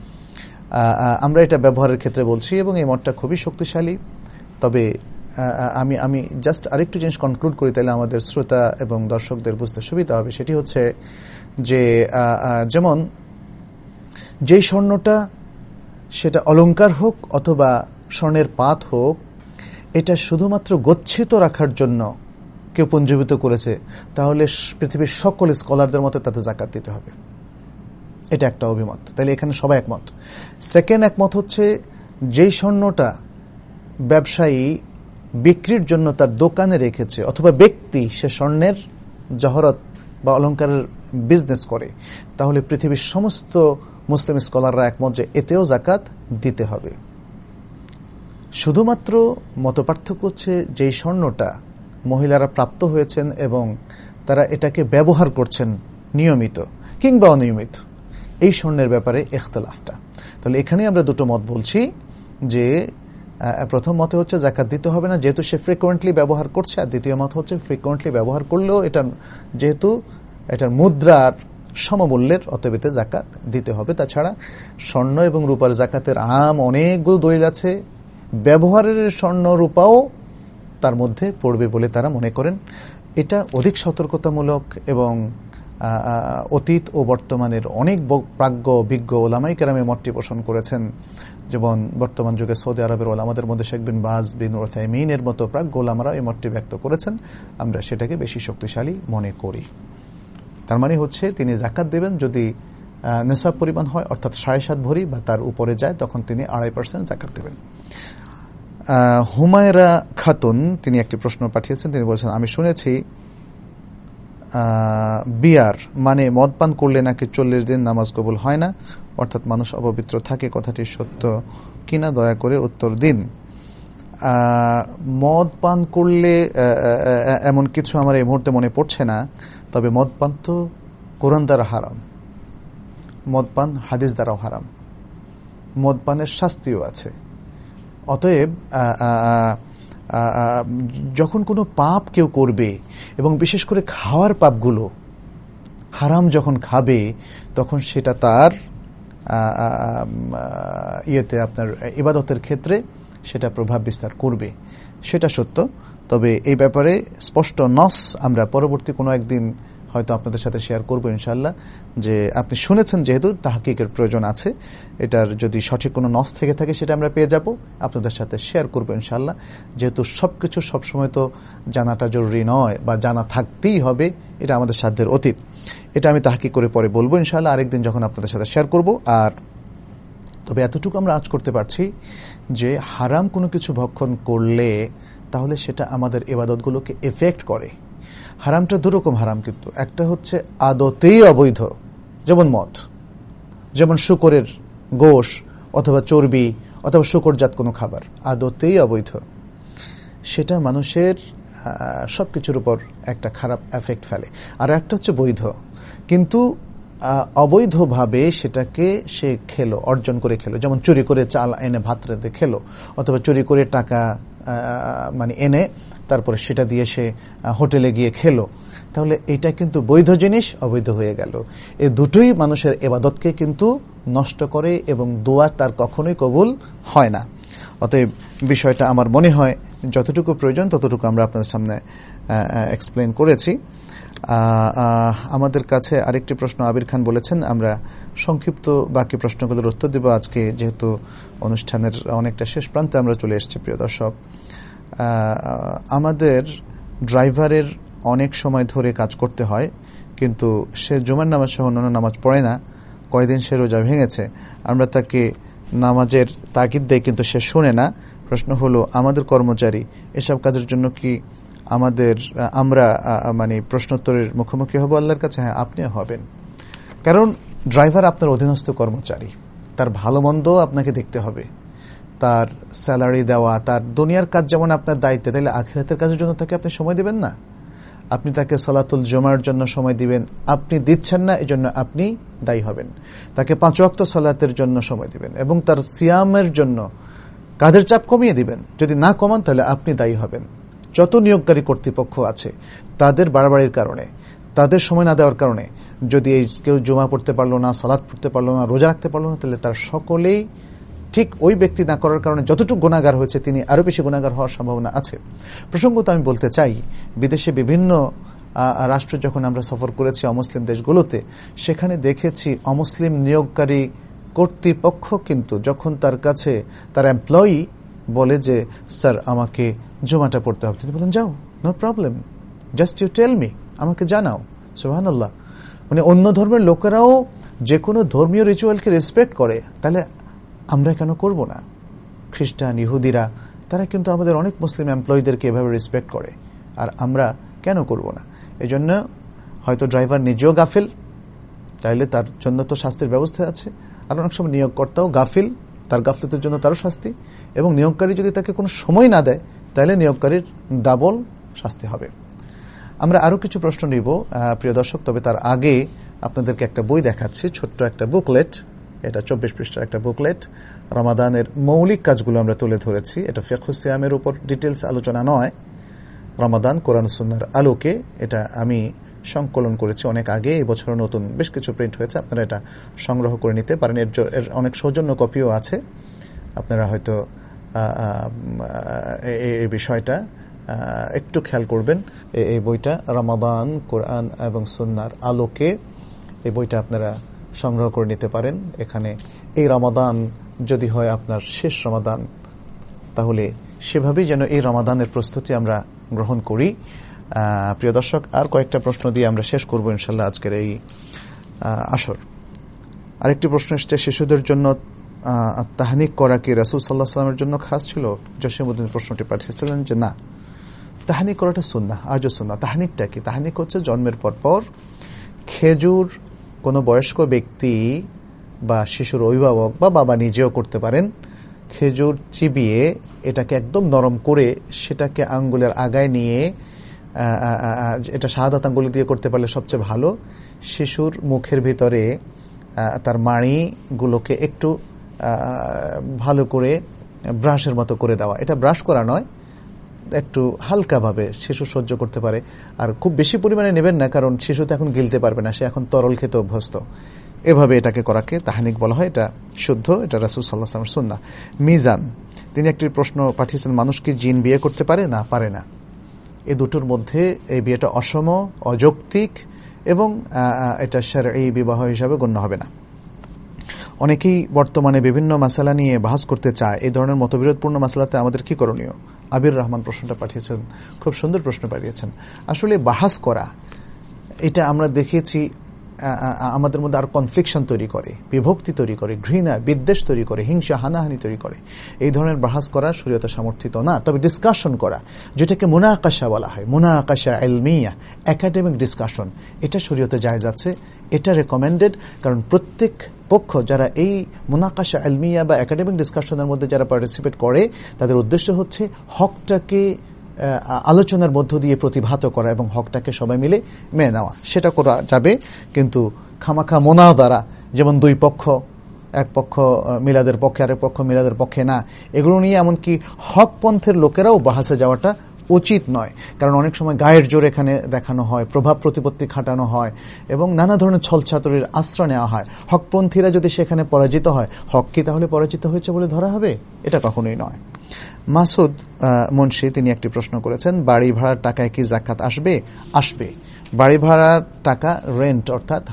A: আমরা এটা ব্যবহারের ক্ষেত্রে বলছি এবং এই মতটা খুবই শক্তিশালী। তবে আমি আমি জাস্ট আরেকটু জিনিস কনক্লুড করি, তাহলে আমাদের শ্রোতা এবং দর্শকদের বুঝতে সুবিধা হবে। সেটি হচ্ছে যে যেমন যেই স্বর্ণটা সেটা অলংকার হোক অথবা স্বর্ণের পাত হোক, এটা শুধুমাত্র গচ্ছিত রাখার জন্য কেউ পুঞ্জীভূত করেছে, তাহলে পৃথিবীর সকল স্কলারদের মতে তাতে যাকাত দিতে হবে। এটা একটা অভিমত। তাহলে এখানে সবাই একমত। সেকেন্ড একমত হচ্ছে, যেই স্বর্ণটা ব্যবসায়ী বিক্রির জন্য তার দোকানে রেখেছে, অথবা ব্যক্তি সে স্বর্ণের জহরত বা অলংকারের বিজনেস করে, তাহলে পৃথিবীর সমস্ত মুসলিম স্কলাররা একমত যে এতেও যাকাত দিতে হবে। শুধুমাত্র মতপার্থক্য হচ্ছে, যেই স্বর্ণটা মহিলারা প্রাপ্ত হয়েছেন এবং তারা এটাকে ব্যবহার করছেন নিয়মিত কিংবা অনিয়মিত, এই স্বর্ণের ব্যাপারে ইখতিলাফটা। তাহলে এখানে আমরা দুটো মত বলছি, যে প্রথম মতে হচ্ছে যাকাত দিতে হবে না, যেহেতু সে ফ্রিকোয়েন্টলি ব্যবহার করছে, আর দ্বিতীয় মত হচ্ছে ফ্রিকোয়েন্টলি ব্যবহার করলেও এটা যেহেতু এটার মুদ্রার সমমূল্যের, অতএব এতে যাকাত দিতে হবে। তাছাড়া স্বর্ণ এবং রূপার যাকাতের আম অনেকগুলো দলিল আছে, ব্যবহারের স্বর্ণ রূপাও তার মধ্যে পড়বে বলে তারা মনে করেন। এটা অধিক সতর্কতামূলক এবং অতীত ও বর্তমানের অনেক প্রাজ্ঞ বিজ্ঞ ওলামায়ে কেরামে মতটি পোষণ করেছেন। যেমন বর্তমান যুগে সৌদি আরবের ওলামাদের মধ্যে শেখ বিন বাজ, বিন উসাইমিনের মতো প্রাজ্ঞ ওলামারা এই মতটি ব্যক্ত করেছেন। আমরা সেটাকে বেশি শক্তিশালী মনে করি। তার মানে হচ্ছে তিনি যাকাত দেবেন যদি নেশাব পরিমাণ হয়, অর্থাৎ সাড়ে সাত ভরি বা তার উপরে যায়, তখন তিনি আড়াই পার্সেন্ট যাকাত দেবেন। হুমায়রা খাতুন তিনি একটি প্রশ্ন পাঠিয়েছেন। তিনি বলছেন, আমি শুনেছি বিয়ার মানে মদ পান করলে নাকি চল্লিশ দিন নামাজ কবুল হয় না, অর্থাৎ মানুষ অপবিত্র থাকে, কথাটি সত্য কিনা দয়া করে উত্তর দিন। মদ পান করলে এমন কিছু আমার এই মুহূর্তে মনে পড়ছে না, তবে মদ পান তো কোরআন দ্বারা হারাম, মদ পান হাদিস দ্বারাও হারাম, মদ পানের শাস্তিও আছে। অতএব যখন কোনো পাপ কেউ করবে, এবং বিশেষ করে খাওয়ার পাপগুলো হারাম যখন খাবে, তখন সেটা তার ইয়েতে আপনার ইবাদতের ক্ষেত্রে সেটা প্রভাব বিস্তার করবে, সেটা সত্য। তবে এই ব্যাপারে স্পষ্ট নস আমরা পরবর্তী কোনো একদিন হয়তো আপনাদের সাথে শেয়ার করবো ইনশাআল্লাহ। যে আপনি শুনেছেন, যেহেতু তাহকিকের প্রয়োজন আছে, এটার যদি সঠিক কোনো নস থেকে থাকে সেটা আমরা পেয়ে যাব, আপনাদের সাথে শেয়ার করবো ইনশাআল্লাহ। যেহেতু সবকিছু সবসময় তো জানাটা জরুরি নয়, বা জানা থাকতেই হবে, এটা আমাদের সাধ্যের অতীত। এটা আমি তাহকিক করে পরে বলবো ইনশাআল্লাহ, আরেকদিন যখন আপনাদের সাথে শেয়ার করব। আর তবে এতটুকু আমরা আজ করতে পারছি যে হারাম কোনো কিছু ভক্ষণ করলে তাহলে সেটা আমাদের ইবাদতগুলোকে এফেক্ট করে। হারামটা দুরকম হারাম, কিন্তু একটা হচ্ছে আদতেই অবৈধ, যেমন মদ, যেমন শুকরের গোশ অথবা চর্বি অথবা শুকরজাত কোনো খাবার, আদতেই অবৈধ, সেটা মানুষের সবকিছুর উপর একটা খারাপ এফেক্ট ফেলে। আর একটা হচ্ছে বৈধ, কিন্তু অবৈধভাবে সেটাকে সে খেলো, অর্জন করে খেলো, যেমন চুরি করে চাল এনে ভাত রেঁধে খেলো, অথবা চুরি করে টাকা মানে এনে তারপরে সেটা দিয়ে সে হোটেলে গিয়ে খেলো, তাহলে এটা কিন্তু বৈধ জিনিস অবৈধ হয়ে গেল। এই দুটোই মানুষের ইবাদতকে কিন্তু নষ্ট করে এবং দোয়া তার কখনোই কবুল হয় না। অতএব বিষয়টা আমার মনে হয় যতটুকু প্রয়োজন ততটুকু আমরা আপনাদের সামনে এক্সপ্লেন করেছি। আমাদের কাছে আরেকটি প্রশ্ন আবির খান বলেছেন, আমরা সংক্ষিপ্ত বাকি প্রশ্নগুলোর উত্তর দেব আজকে, যেহেতু অনুষ্ঠানের অনেকটা শেষ প্রান্তে আমরা চলে এসেছি। প্রিয় দর্শক, আমাদের ড্রাইভারের অনেক সময় ধরে কাজ করতে হয়, কিন্তু সে জুমার নামাজ সহ অন্যান্য নামাজ পড়ে না, কয়দিন সে রোজা ভেঙেছে, আমরা তাকে নামাজের তাগিদ দেয় কিন্তু সে শুনে না। প্রশ্ন হলো, আমাদের কর্মচারী এসব কাজের জন্য কি আমাদের আমরা মানে প্রশ্নোত্তরের মুখোমুখি হব আল্লাহর কাছে? হ্যাঁ, আপনিও হবেন, কারণ ড্রাইভার আপনার অধীনস্থ কর্মচারী, তার ভালো মন্দ আপনাকে দেখতে হবে, তার স্যালারি দেওয়া, তার দুনিয়ার কাজ যেমন আপনার দায়িত্ব, তাহলে আখিরাতের কাজের জন্য তাকে আপনি সময় দিবেন না? আপনি তাকে সালাতুল জুমার জন্য সময় দিবেন, আপনি দিচ্ছেন না, এজন্য আপনি দায়ী হবেন। তাকে পাঁচ ওয়াক্ত সালাতের জন্য সময় দিবেন এবং তার সিয়ামের জন্য কাজের চাপ কমিয়ে দিবেন। যদি না কমান তাহলে আপনি দায়ী হবেন। যত নিয়োগকারী কর্তৃপক্ষ আছে তাদের বাড়াবাড়ির কারণে, তাদের সময় না দেওয়ার কারণে যদি এই কেউ জুমা পড়তে পারলো না, সালাত পড়তে পারলো না, রোজা রাখতে পারলো না, তাহলে তার সকলেই ঠিক ওই ব্যক্তি না করার কারণে যতটুকু গুনাহগার হয়েছে তিনি আরো বেশি গুনাহগার হওয়ার সম্ভাবনা আছে। প্রসঙ্গত আমি বলতে চাই, বিদেশে বিভিন্ন রাষ্ট্র যখন আমরা সফর করেছি অমুসলিম দেশগুলোতে, সেখানে দেখেছি অমুসলিম নিয়োগকারী কর্তৃপক্ষ কিন্তু যখন তার কাছে তার এমপ্লয়ি বলে যে স্যার আমাকে জুমাটা পড়তে হবে, তিনি বলেন যাও, no problem, just you tell me, আমাকে জানাও। সুবহানাল্লাহ। মানে অন্য ধর্মের লোকেরাও যে কোনো ধর্মীয় রিচুয়ালকে রেসপেক্ট করে, তাহলে আমরা কেন করব না? খ্রিস্টান, ইহুদিরা তারা কিন্তু আমাদের অনেক মুসলিম এমপ্লয়ীদেরকে এভাবে রেসপেক্ট করে, আর আমরা কেন করব না? এই জন্য হয়তো ড্রাইভার নিজেও গাফিল, তাইলে তার জন্য তো শাস্তির ব্যবস্থা আছে। আর অনেক সময় নিয়োগকর্তাও গাফিল, তার গাফলতের জন্য তারও শাস্তি, এবং নিয়োগকারী যদি তাকে কোনো সময় না দেয় তাহলে নিয়োগকারীর ডাবল শাস্তি হবে। আমরা আরো কিছু প্রশ্ন নিব প্রিয় দর্শক, তবে তার আগে আপনাদেরকে একটা বই দেখাচ্ছি, ছোট্ট একটা বুকলেট। এটা চব্বিশ পৃষ্ঠার একটা বুকলেট। রমাদানের মৌলিক কাজগুলো আমরা তুলে ধরেছি। এটা ফিকহুস সিয়ামের উপর ডিটেলস আলোচনা নয়, রমাদান কোরআন সুন্নাহর আলোকে। এটা আমি সংকলন করেছি অনেক আগে, এই বছর নতুন বেশ কিছু প্রিন্ট হয়েছে, আপনারা এটা সংগ্রহ করে নিতে পারেন। এর এর অনেক সৌজন্য কপিও আছে, আপনারা হয়তো এই বিষয়টা একটু খেয়াল করবেন। এই বইটা রমাদান কোরআন এবং সুন্নাহর আলোকে, এই বইটা আপনারা সংগ্রহ করে নিতে পারেন। এখানে এই রমাদান যদি হয় আপনার শেষ রমাদান, তাহলে সেভাবেই যেন এই রমাদানের প্রস্তুতি আমরা গ্রহণ করি। প্রিয় দর্শক, আর কয়েকটা প্রশ্ন দিয়ে আমরা শেষ করব ইনশাল্লাহ আজকের এই আসর। আরেকটি প্রশ্ন এসছে, শিশুদের জন্য তাহনিক করা কি রাসূল সাল্লাল্লাহু আলাইহি ওয়াসাল্লামের জন্য খাস ছিল? জসিমউদ্দিন প্রশ্নটি পাঠিয়েছিলেন যে না, তাহনিক করাটা সুন্নাহ, আজও সুন্নাহ। তাহনিকটা কি? তাহনিক হচ্ছে জন্মের পর পর খেজুর কোনো বয়স্ক ব্যক্তি বা শিশুর অভিভাবক বা বাবা নিজেও করতে পারেন, খেজুর চিবিয়ে এটাকে একদম নরম করে সেটাকে আঙ্গুলের আগায় নিয়ে, এটা শাহাদাত আঙ্গুল দিয়ে করতে পারলে সবচেয়ে ভালো, শিশুর মুখের ভিতরে তার মাড়িগুলোকে একটু ভালো করে ব্রাশের মতো করে দেওয়া। এটা ব্রাশ করা নয়, একটু হালকাভাবে শিশু সহ্য করতে পারে। আর খুব বেশি পরিমাণে নেবেন না, কারণ শিশু তো এখন গিলতে পারবে না, সে এখন তরল খেতে অভ্যস্ত। এভাবে এটাকে করাকে তাহনিক বলা হয়, এটা শুদ্ধ, এটা রাসূল সাল্লাল্লাহু আলাইহি ওয়াসাল্লামের সুন্নাহ। মিজান তিনি একটি প্রশ্ন পাঠিয়েছেন, মানুষ কি জিন বিয়ে করতে পারে? না, পারে না। এই দুটোর মধ্যে এই বিয়েটা অসম, অযৌক্তিক এবং এটা শারঈ বিবাহ হিসাবে গণ্য হবে না। অনেকেই বর্তমানে বিভিন্ন মাসালা নিয়ে বাহাস করতে চায়, এই ধরনের মতবিরোধপূর্ণ মাসালাতে আমাদের কি করণীয়? আবির রহমান প্রশ্নটা পাঠিয়েছেন, খুব সুন্দর প্রশ্ন পাঠিয়েছেন। আসলে বাহাস করা, এটা আমরা দেখেছি আমাদের মধ্যে আর কনফ্লিকশন তৈরি করে, বিভক্তি তৈরি করে, ঘৃণা বিদ্বেষ তৈরি করে, হিংসা হানাহানি তৈরি করে। এই ধরনের বাহাস করা শরীয়তে সমর্থিত না। তবে ডিসকাশন করা, যেটাকে মুনাকাশা বলা হয়, মুনাকাশা ইলমিয়া, একাডেমিক ডিসকাশন, এটা শরীয়তে জায়েজ আছে, এটা রেকমেন্ডেড। কারণ প্রত্যেক পক্ষ যারা এই মুনাকাশা ইলমিয়া বা একাডেমিক ডিসকাশনের মধ্যে যারা পার্টিসিপেট করে, তাদের উদ্দেশ্য হচ্ছে হকটাকে আলোচনার মধ্য দিয়ে প্রতিভাত করা এবং হকটাকে সবাই মিলে মেনে নেওয়া। সেটা করা যাবে, কিন্তু খামাখা মোনা দ্বারা, যেমন দুই পক্ষ, এক পক্ষ মিলাদের পক্ষে আরেক পক্ষ মিলাদের পক্ষে না, এগুলো নিয়ে এমনকি হক পন্থের লোকেরাও বাহাসে যাওয়াটা উচিত নয়। কারণ অনেক সময় গায়ের জোর এখানে দেখানো হয়, প্রভাব প্রতিপত্তি খাটানো হয় এবং নানা ধরনের ছলছাতুরির আশ্রয় নেওয়া হয়। হকপন্থীরা যদি সেখানে পরাজিত হয়, হক কি তাহলে পরাজিত হয়েছে বলে ধরা হবে? এটা কখনোই নয়। মাসুদ মুন্সি তিনি একটি প্রশ্ন করেছেন, বাড়ি ভাড়ার টাকায় কি যাকাত আসবে? আসবে। বাড়ি ভাড়ার টাকা রেন্ট, অর্থাৎ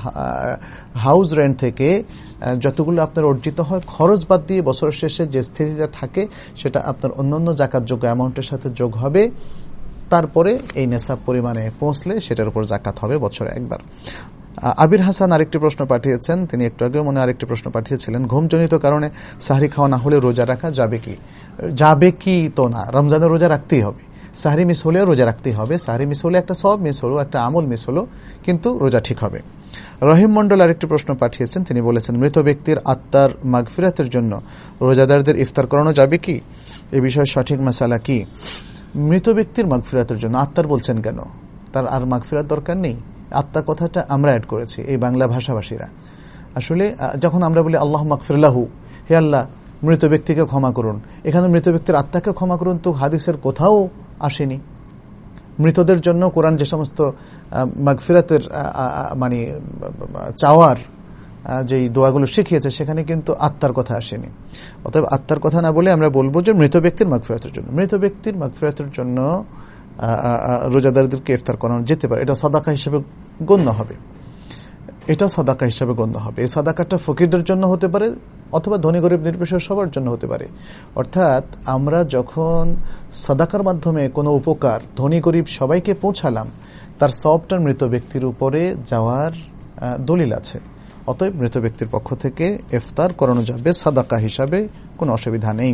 A: হাউস রেন্ট থেকে যতগুলো আপনার অর্জিত হয়, খরচ বাদ দিয়ে বছরের শেষে যে স্থিতিতে থাকে সেটা আপনার অন্যান্য যাকাতযোগ্য অ্যামাউন্টের সাথে যোগ হবে। তারপরে এই নেশাব পরিমাণে পৌঁছলে সেটার উপর যাকাত হবে বছরে একবার। আবির হাসান আরেকটি প্রশ্ন পাঠিয়েছেন, তিনি একটু আগেও মনে আরেকটি প্রশ্ন পাঠিয়েছিলেন, ঘুমজনিত কারণে সাহরি খাওয়া না হলে রোজা রাখা যাবে কি? যাবে কি তো না, রমজানের রোজা রাখতেই হবে। সাহরি মিস হলেও রোজা রাখতেই হবে। সাহরি মিস হলে একটা সব মিস হলো, একটা আমল মিস হলো, কিন্তু রোজা ঠিক হবে। রহিম মন্ডল আরেকটি প্রশ্ন পাঠিয়েছেন, তিনি বলেছেন, মৃত ব্যক্তির আত্মার মাগফিরাতের জন্য রোজাদারদের ইফতার করানো যাবে কি? এ বিষয়ে সঠিক মাসালা কি? মৃত ব্যক্তির মাগফিরাতের জন্য আত্মার বলছেন কেন? তার আর মাগফিরাত দরকার নেই। আত্মা কথাটা আমরা অ্যাড করেছি, এই বাংলা ভাষাভাষীরা। আসলে যখন আমরা বলি আল্লাহ মাগফির লাহু, হে আল্লাহ মৃত ব্যক্তিকে ক্ষমা করুন, এখানে মৃত ব্যক্তির আত্মাকে ক্ষমা করুন তো হাদিসের কোথাও আসেনি। মৃতদের জন্য কোরআন যে সমস্ত মাগফিরাতের মানে চাওয়ার যেই দোয়াগুলো শিখিয়েছে, সেখানে কিন্তু আত্মার কথা আসেনি। অতএব আত্মার কথা না বলে আমরা বলবো যে মৃত ব্যক্তির মাগফিরাতের জন্য। মৃত ব্যক্তির মাগফিরাতের জন্য রোজাদারদেরকে ইফতার করানো যেতে পারে, এটা সাদাকা হিসেবে গণ্য হবে। এটা সাদাকা হিসাবে গণ্য হবে। এই সাদাকাটা ফকিরদের জন্য হতে পারে অথবা ধনী গরিব নির্বিশেষে সবার জন্য হতে পারে। অর্থাৎ আমরা যখন সাদাকার মাধ্যমে কোনো উপকার ধনী গরিব সবাইকে পৌঁছালাম, তার সওয়াবটার মৃত ব্যক্তির উপরে যাওয়ার দলিল আছে। অতএব মৃত ব্যক্তির পক্ষ থেকে ইফতার করানো যাবে সাদাকা হিসাবে, কোনো অসুবিধা নেই।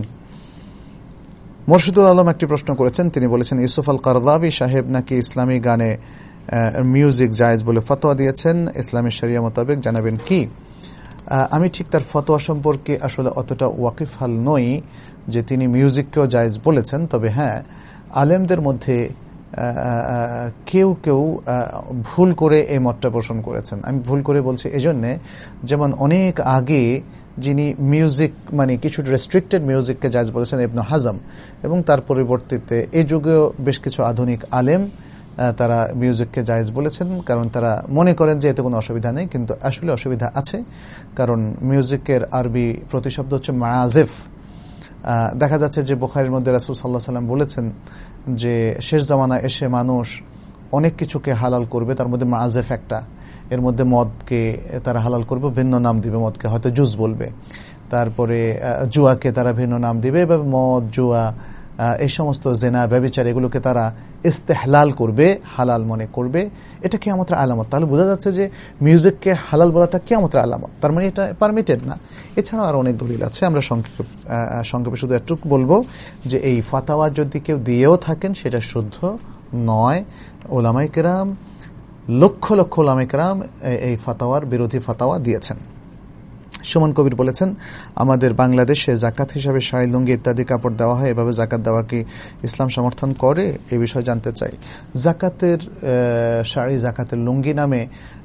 A: মুর্শিদুল আলম একটি প্রশ্ন করেছেন, তিনি বলেছেন ইউসুফ আল কারদাবি সাহেব নাকি ইসলামী গানে মিউজিক জায়েজ বলে ফতোয়া দিয়েছেন, ইসলামী শরিয়া মোতাবেক জানাবেন কি? আমি ঠিক তার ফতোয়া সম্পর্কে আসলে অতটা ওয়াকিফহাল নই যে তিনি মিউজিককেও জায়েজ বলেছেন। তবে হ্যাঁ, আলেমদের মধ্যে কেউ কেউ ভুল করে এই মতটা পোষণ করেছেন। আমি ভুল করে বলছি এজন্যে, যেমন অনেক আগে যিনি মিউজিক মানে কিছু রেস্ট্রিক্টেড মিউজিককে জায়েজ বলেছেন ইবনে হাজম, এবং তার পরিবর্তিতে এই যুগেও বেশ কিছু আধুনিক আলেম তারা মিউজিককে জায়েজ বলেছেন, কারণ তারা মনে করেন যে এতে কোনো অসুবিধা নেই। কিন্তু আসলে অসুবিধা আছে, কারণ মিউজিকের আরবি প্রতিশব্দ হচ্ছে মাআজিফ। দেখা যাচ্ছে যে বুখারীর মধ্যে রাসূল সাল্লাল্লাহু আলাইহি ওয়াসাল্লাম বলেছেন যে শেষ জামানা এসে মানুষ অনেক কিছুকে হালাল করবে, তার মধ্যে মাআজিফ একটা। এর মধ্যে মদকে তারা হালাল করবে, ভিন্ন নাম দিবে, মদকে হয়তো জুস বলবে। তারপরে জুয়াকে তারা ভিন্ন নাম দিবে, বা মদ জুয়া এই সমস্ত জেনা ব্যভিচার এগুলোকে তারা ইস্তেহলাল করবে, হালাল মনে করবে। এটা কিয়ামতের আলামত। তাহলে বোঝা যাচ্ছে যে মিউজিককে হালাল বলাটা কিয়ামতের আলামত, তার মানে এটা পারমিটেড না। এছাড়াও আরো অনেক দলিল আছে। আমরা সংক্ষেপে সংক্ষেপে শুধু এটুকু বলবো যে এই ফাতাওয়া যদি কেউ দিয়েও থাকেন সেটা শুদ্ধ নয়। ওলামায়ে কেরাম, লক্ষ লক্ষ ওলামায়ে কেরাম এই ফাতাওয়ার বিরোধী ফাতাওয়া দিয়েছেন। সুমন কবির বলেছেন, আমাদের বাংলাদেশে জাকাত হিসাবে শাড়ি, লুঙ্গি ইত্যাদি কাপড় দেওয়া হয়, এভাবে জাকাত দেওয়া কি ইসলাম সমর্থন করে? এই বিষয়ে জানতে চাই। জাকাতের শাড়ি, জাকাতের লুঙ্গি নামে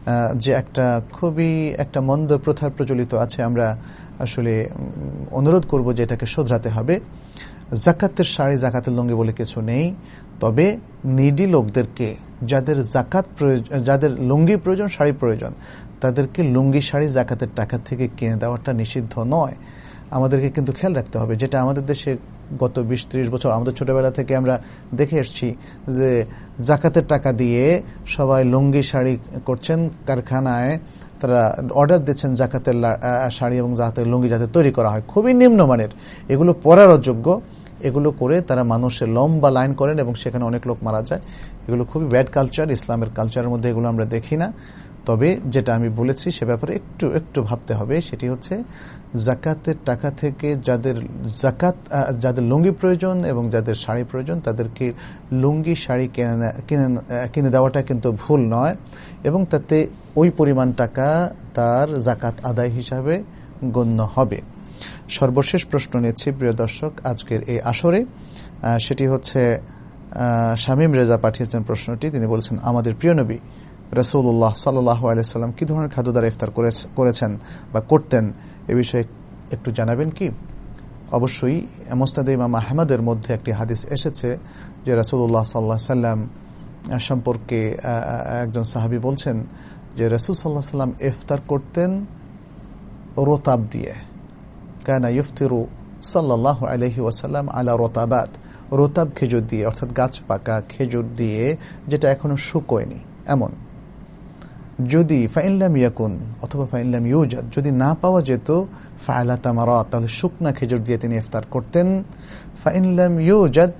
A: যে একটা খুবই একটা মন্দ প্রথা প্রচলিত আছে, আমরা আসলে অনুরোধ করব যে এটাকে শোধরাতে হবে। জাকাতের শাড়ি, জাকাতের লুঙ্গি বলে কিছু নেই। তবে নিডি লোকদেরকে, যাদের জাকাত প্রয়োজন, যাদের লুঙ্গি প্রয়োজন, শাড়ি প্রয়োজন, তাদেরকে লুঙ্গি শাড়ি জাকাতের টাকা থেকে কিনে দেওয়াটা নিষিদ্ধ নয়। আমাদেরকে কিন্তু খেয়াল রাখতে হবে, যেটা আমাদের দেশে গত বিশ ত্রিশ বছর আমাদের ছোটবেলা থেকে আমরা দেখে এসেছি যে জাকাতের টাকা দিয়ে সবাই লুঙ্গি শাড়ি করছেন, কারখানায় তারা অর্ডার দিচ্ছেন জাকাতের শাড়ি এবং জাকাতের লুঙ্গি যাতে তৈরি করা হয়, খুবই নিম্নমানের, এগুলো পরার অযোগ্য। এগুলো করে তারা মানুষের লম্বা লাইন করেন এবং সেখানে অনেক লোক মারা যায়। এগুলো খুবই ব্যাড কালচার, ইসলামের কালচারের মধ্যে এগুলো আমরা দেখি না। তবে যেটা আমি বলেছি সে ব্যাপারে একটু একটু ভাবতে হবে, সেটি হচ্ছে জাকাতের টাকা থেকে যাদের জাকাত, যাদের লুঙ্গি প্রয়োজন এবং যাদের শাড়ি প্রয়োজন, তাদেরকে লুঙ্গি শাড়ি কিনে কিনে দেওয়াটা কিন্তু ভুল নয়, এবং তাতে ওই পরিমাণ টাকা তার জাকাত আদায় হিসাবে গণ্য হবে। সর্বশেষ প্রশ্ন নিচ্ছি প্রিয় দর্শক আজকের এই আসরে, সেটি হচ্ছে শামীম রেজা পাঠিয়েছেন প্রশ্নটি। তিনি বলছেন, আমাদের প্রিয় নবী রাসূলুল্লাহ সাল্লাল্লাহু আলাইহি ওয়াসাল্লাম কি ধরনের খাদ্য দ্বারা ইফতার করেছেন বা করতেন, এ বিষয়ে একটু জানাবেন কি? অবশ্যই মুসনাদে ইমাম আহমদের মধ্যে একটি হাদিস এসেছে যে রাসূলুল্লাহ সাল্লাল্লাহু আলাইহি ওয়াসাল্লাম সম্পর্কে একজন সাহাবী বলছেন যে রাসূল সাল্লাল্লাহু আলাইহি ওয়াসাল্লাম ইফতার করতেন রতাব দিয়ে। কানা ইফতিরু সাল্লাল্লাহু আলাইহি ওয়াসাল্লাম আলা রতাবাত, রতাব খেজুর দিয়ে, অর্থাৎ গাছ পাকা খেজুর দিয়ে, যেটা এখনো শুকোয়নি এমন। যদি ফাইনলাম ইয়াকুন অথবা ফাইনলাম ইউজাদ, যদি না পাওয়া যেত ফাআলা তামারাত, তাহলে শুকনা খেজুর দিয়ে তিনি ইফতার করতেন। ফাইনলাম ইউজাদ,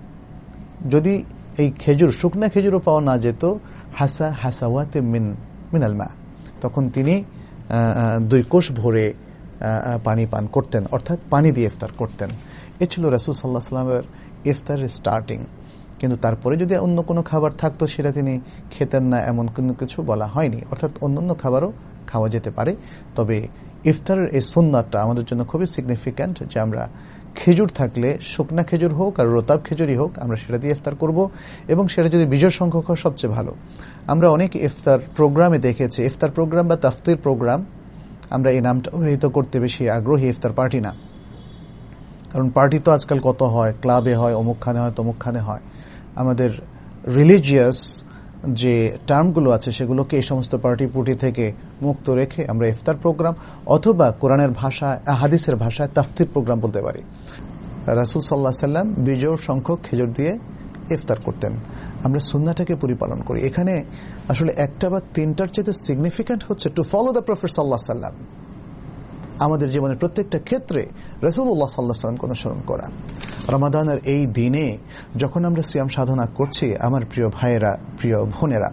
A: যদি এই খেজুর শুকনা খেজুরও পাওয়া না যেত, হাসা হাসাওয়াতে মিন মিনাল মা, তখন তিনি দুই কোষ ভরে পানি পান করতেন, অর্থাৎ পানি দিয়ে ইফতার করতেন। এ ছিল রাসূল সাল্লাল্লাহু আলাইহি ওয়াসাল্লামের ইফতারের স্টার্টিং। কিন্তু তারপরে যদি অন্য কোনো খাবার থাকতো সেটা তিনি খেতেন না, এমন কোনো কিছু বলা হয়নি। অর্থাৎ অন্যান্য খাবারও খাওয়া যেতে পারে। তবে ইফতারের এই সুন্নাতটা আমাদের জন্য খুবই সিগনিফিক্যান্ট, যে আমরা খেজুর থাকলে, শুকনা খেজুর হোক আর রতাব খেজুরই হোক, আমরা সেটা দিয়ে ইফতার করব, এবং সেটা যদি বিজয় সংখ্যক হয় সবচেয়ে ভালো। আমরা অনেক ইফতার প্রোগ্রামে দেখেছি, ইফতার প্রোগ্রাম বা তাফতির প্রোগ্রাম, আমরা এই নামটা অভিহিত করতে বেশি আগ্রহী, ইফতার পার্টি না। কারণ পার্টি তো আজকাল কত হয়, ক্লাবে হয়, অমুকখানে হয়, তমুকখানে হয়। আমাদের রিলিজিয়াস যে টার্মগুলো আছে সেগুলোকে এই সমস্ত পার্টি পুটি থেকে মুক্ত রেখে আমরা ইফতার প্রোগ্রাম অথবা কোরআনের ভাষায়, হাদিসের ভাষায় তাফতির প্রোগ্রাম বলতে পারি। রাসূল সাল্লাল্লাহু আলাইহি ওয়াসাল্লাম বিজোড় সংখ্যক খেজুর দিয়ে ইফতার করতেন। আমরা সুন্নাহটাকে পরিপালন করি। এখানে আসলে একটা বা তিনটার চেয়ে সিগনিফিক্যান্ট হচ্ছে টু ফলো দ্য প্রফেট সাল্লাল্লাহু আলাইহি ওয়াসাল্লাম, আমাদের জীবনের প্রত্যেকটা ক্ষেত্রে রাসূলুল্লাহ সাল্লাল্লাহু আলাইহি ওয়াসাল্লামকে অনুসরণ করা। রমাদানের এই দিনে যখন আমরা সিয়াম সাধনা করছি, আমার প্রিয় ভাইয়েরা, প্রিয় বোনেরা,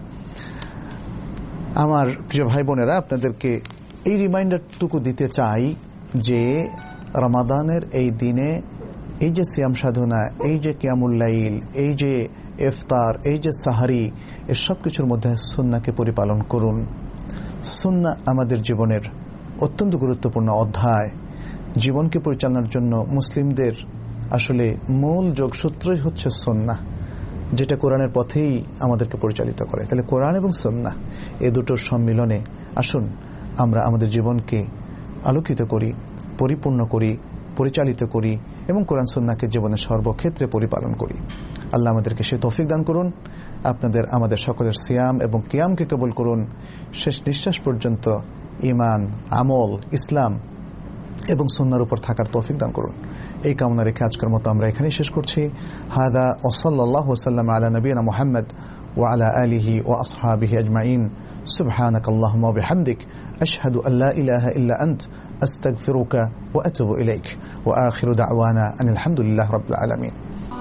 A: আমার প্রিয় ভাই বোনেরা, আপনাদেরকে এই রিমাইন্ডারটুকু দিতে চাই যে রমাদানের এই দিনে এই যে সিয়াম সাধনা, এই যে কিয়ামুল লাইল, এই যে ইফতার, এই যে সাহারি, এর সব কিছুর মধ্যে সুন্নাহকে পরিপালন করুন। সুন্নাহ আমাদের জীবনের অত্যন্ত গুরুত্বপূর্ণ অধ্যায়। জীবনকে পরিচালনার জন্য মুসলিমদের আসলে মূল যোগসূত্রই হচ্ছে সুন্নাহ, যেটা কোরআনের পথেই আমাদেরকে পরিচালিত করে। তাহলে কোরআন এবং সুন্নাহ এই দুটোর সম্মিলনে আসুন আমরা আমাদের জীবনকে আলোকিত করি, পরিপূর্ণ করি, পরিচালিত করি এবং কোরআন সুন্নাহকে জীবনের সর্বক্ষেত্রে পরিপালন করি। আল্লাহ আমাদেরকে সে তৌফিক দান করুন। আপনাদের আমাদের সকলের সিয়াম এবং কিয়ামকে কবুল করুন। শেষ নিঃশ্বাস পর্যন্ত ঈমান, আমল, ইসলাম এবং সুন্নাহর উপর থাকার তৌফিক দান করুন। এই কামনা রেখে আজকের মতো আমরা এখানেই শেষ করছি। হাদা ওয়া সাল্লাল্লাহু ওয়াসাল্লাম আলা নবিয়িনা মুহাম্মদ ওয়া আলা আলিহি ওয়া আসহাবিহি আজমাইন। সুবহানাকাল্লাহুম্মা ওয়া বিহামদিক আশহাদু আল্লা ইলাহা ইল্লা আন্ত আস্তাগফিরুকা ওয়া আতুবু ইলাইক ওয়া আখিরু দাওয়ানা আনিল হামদুলিল্লাহি রাব্বিল আলামিন।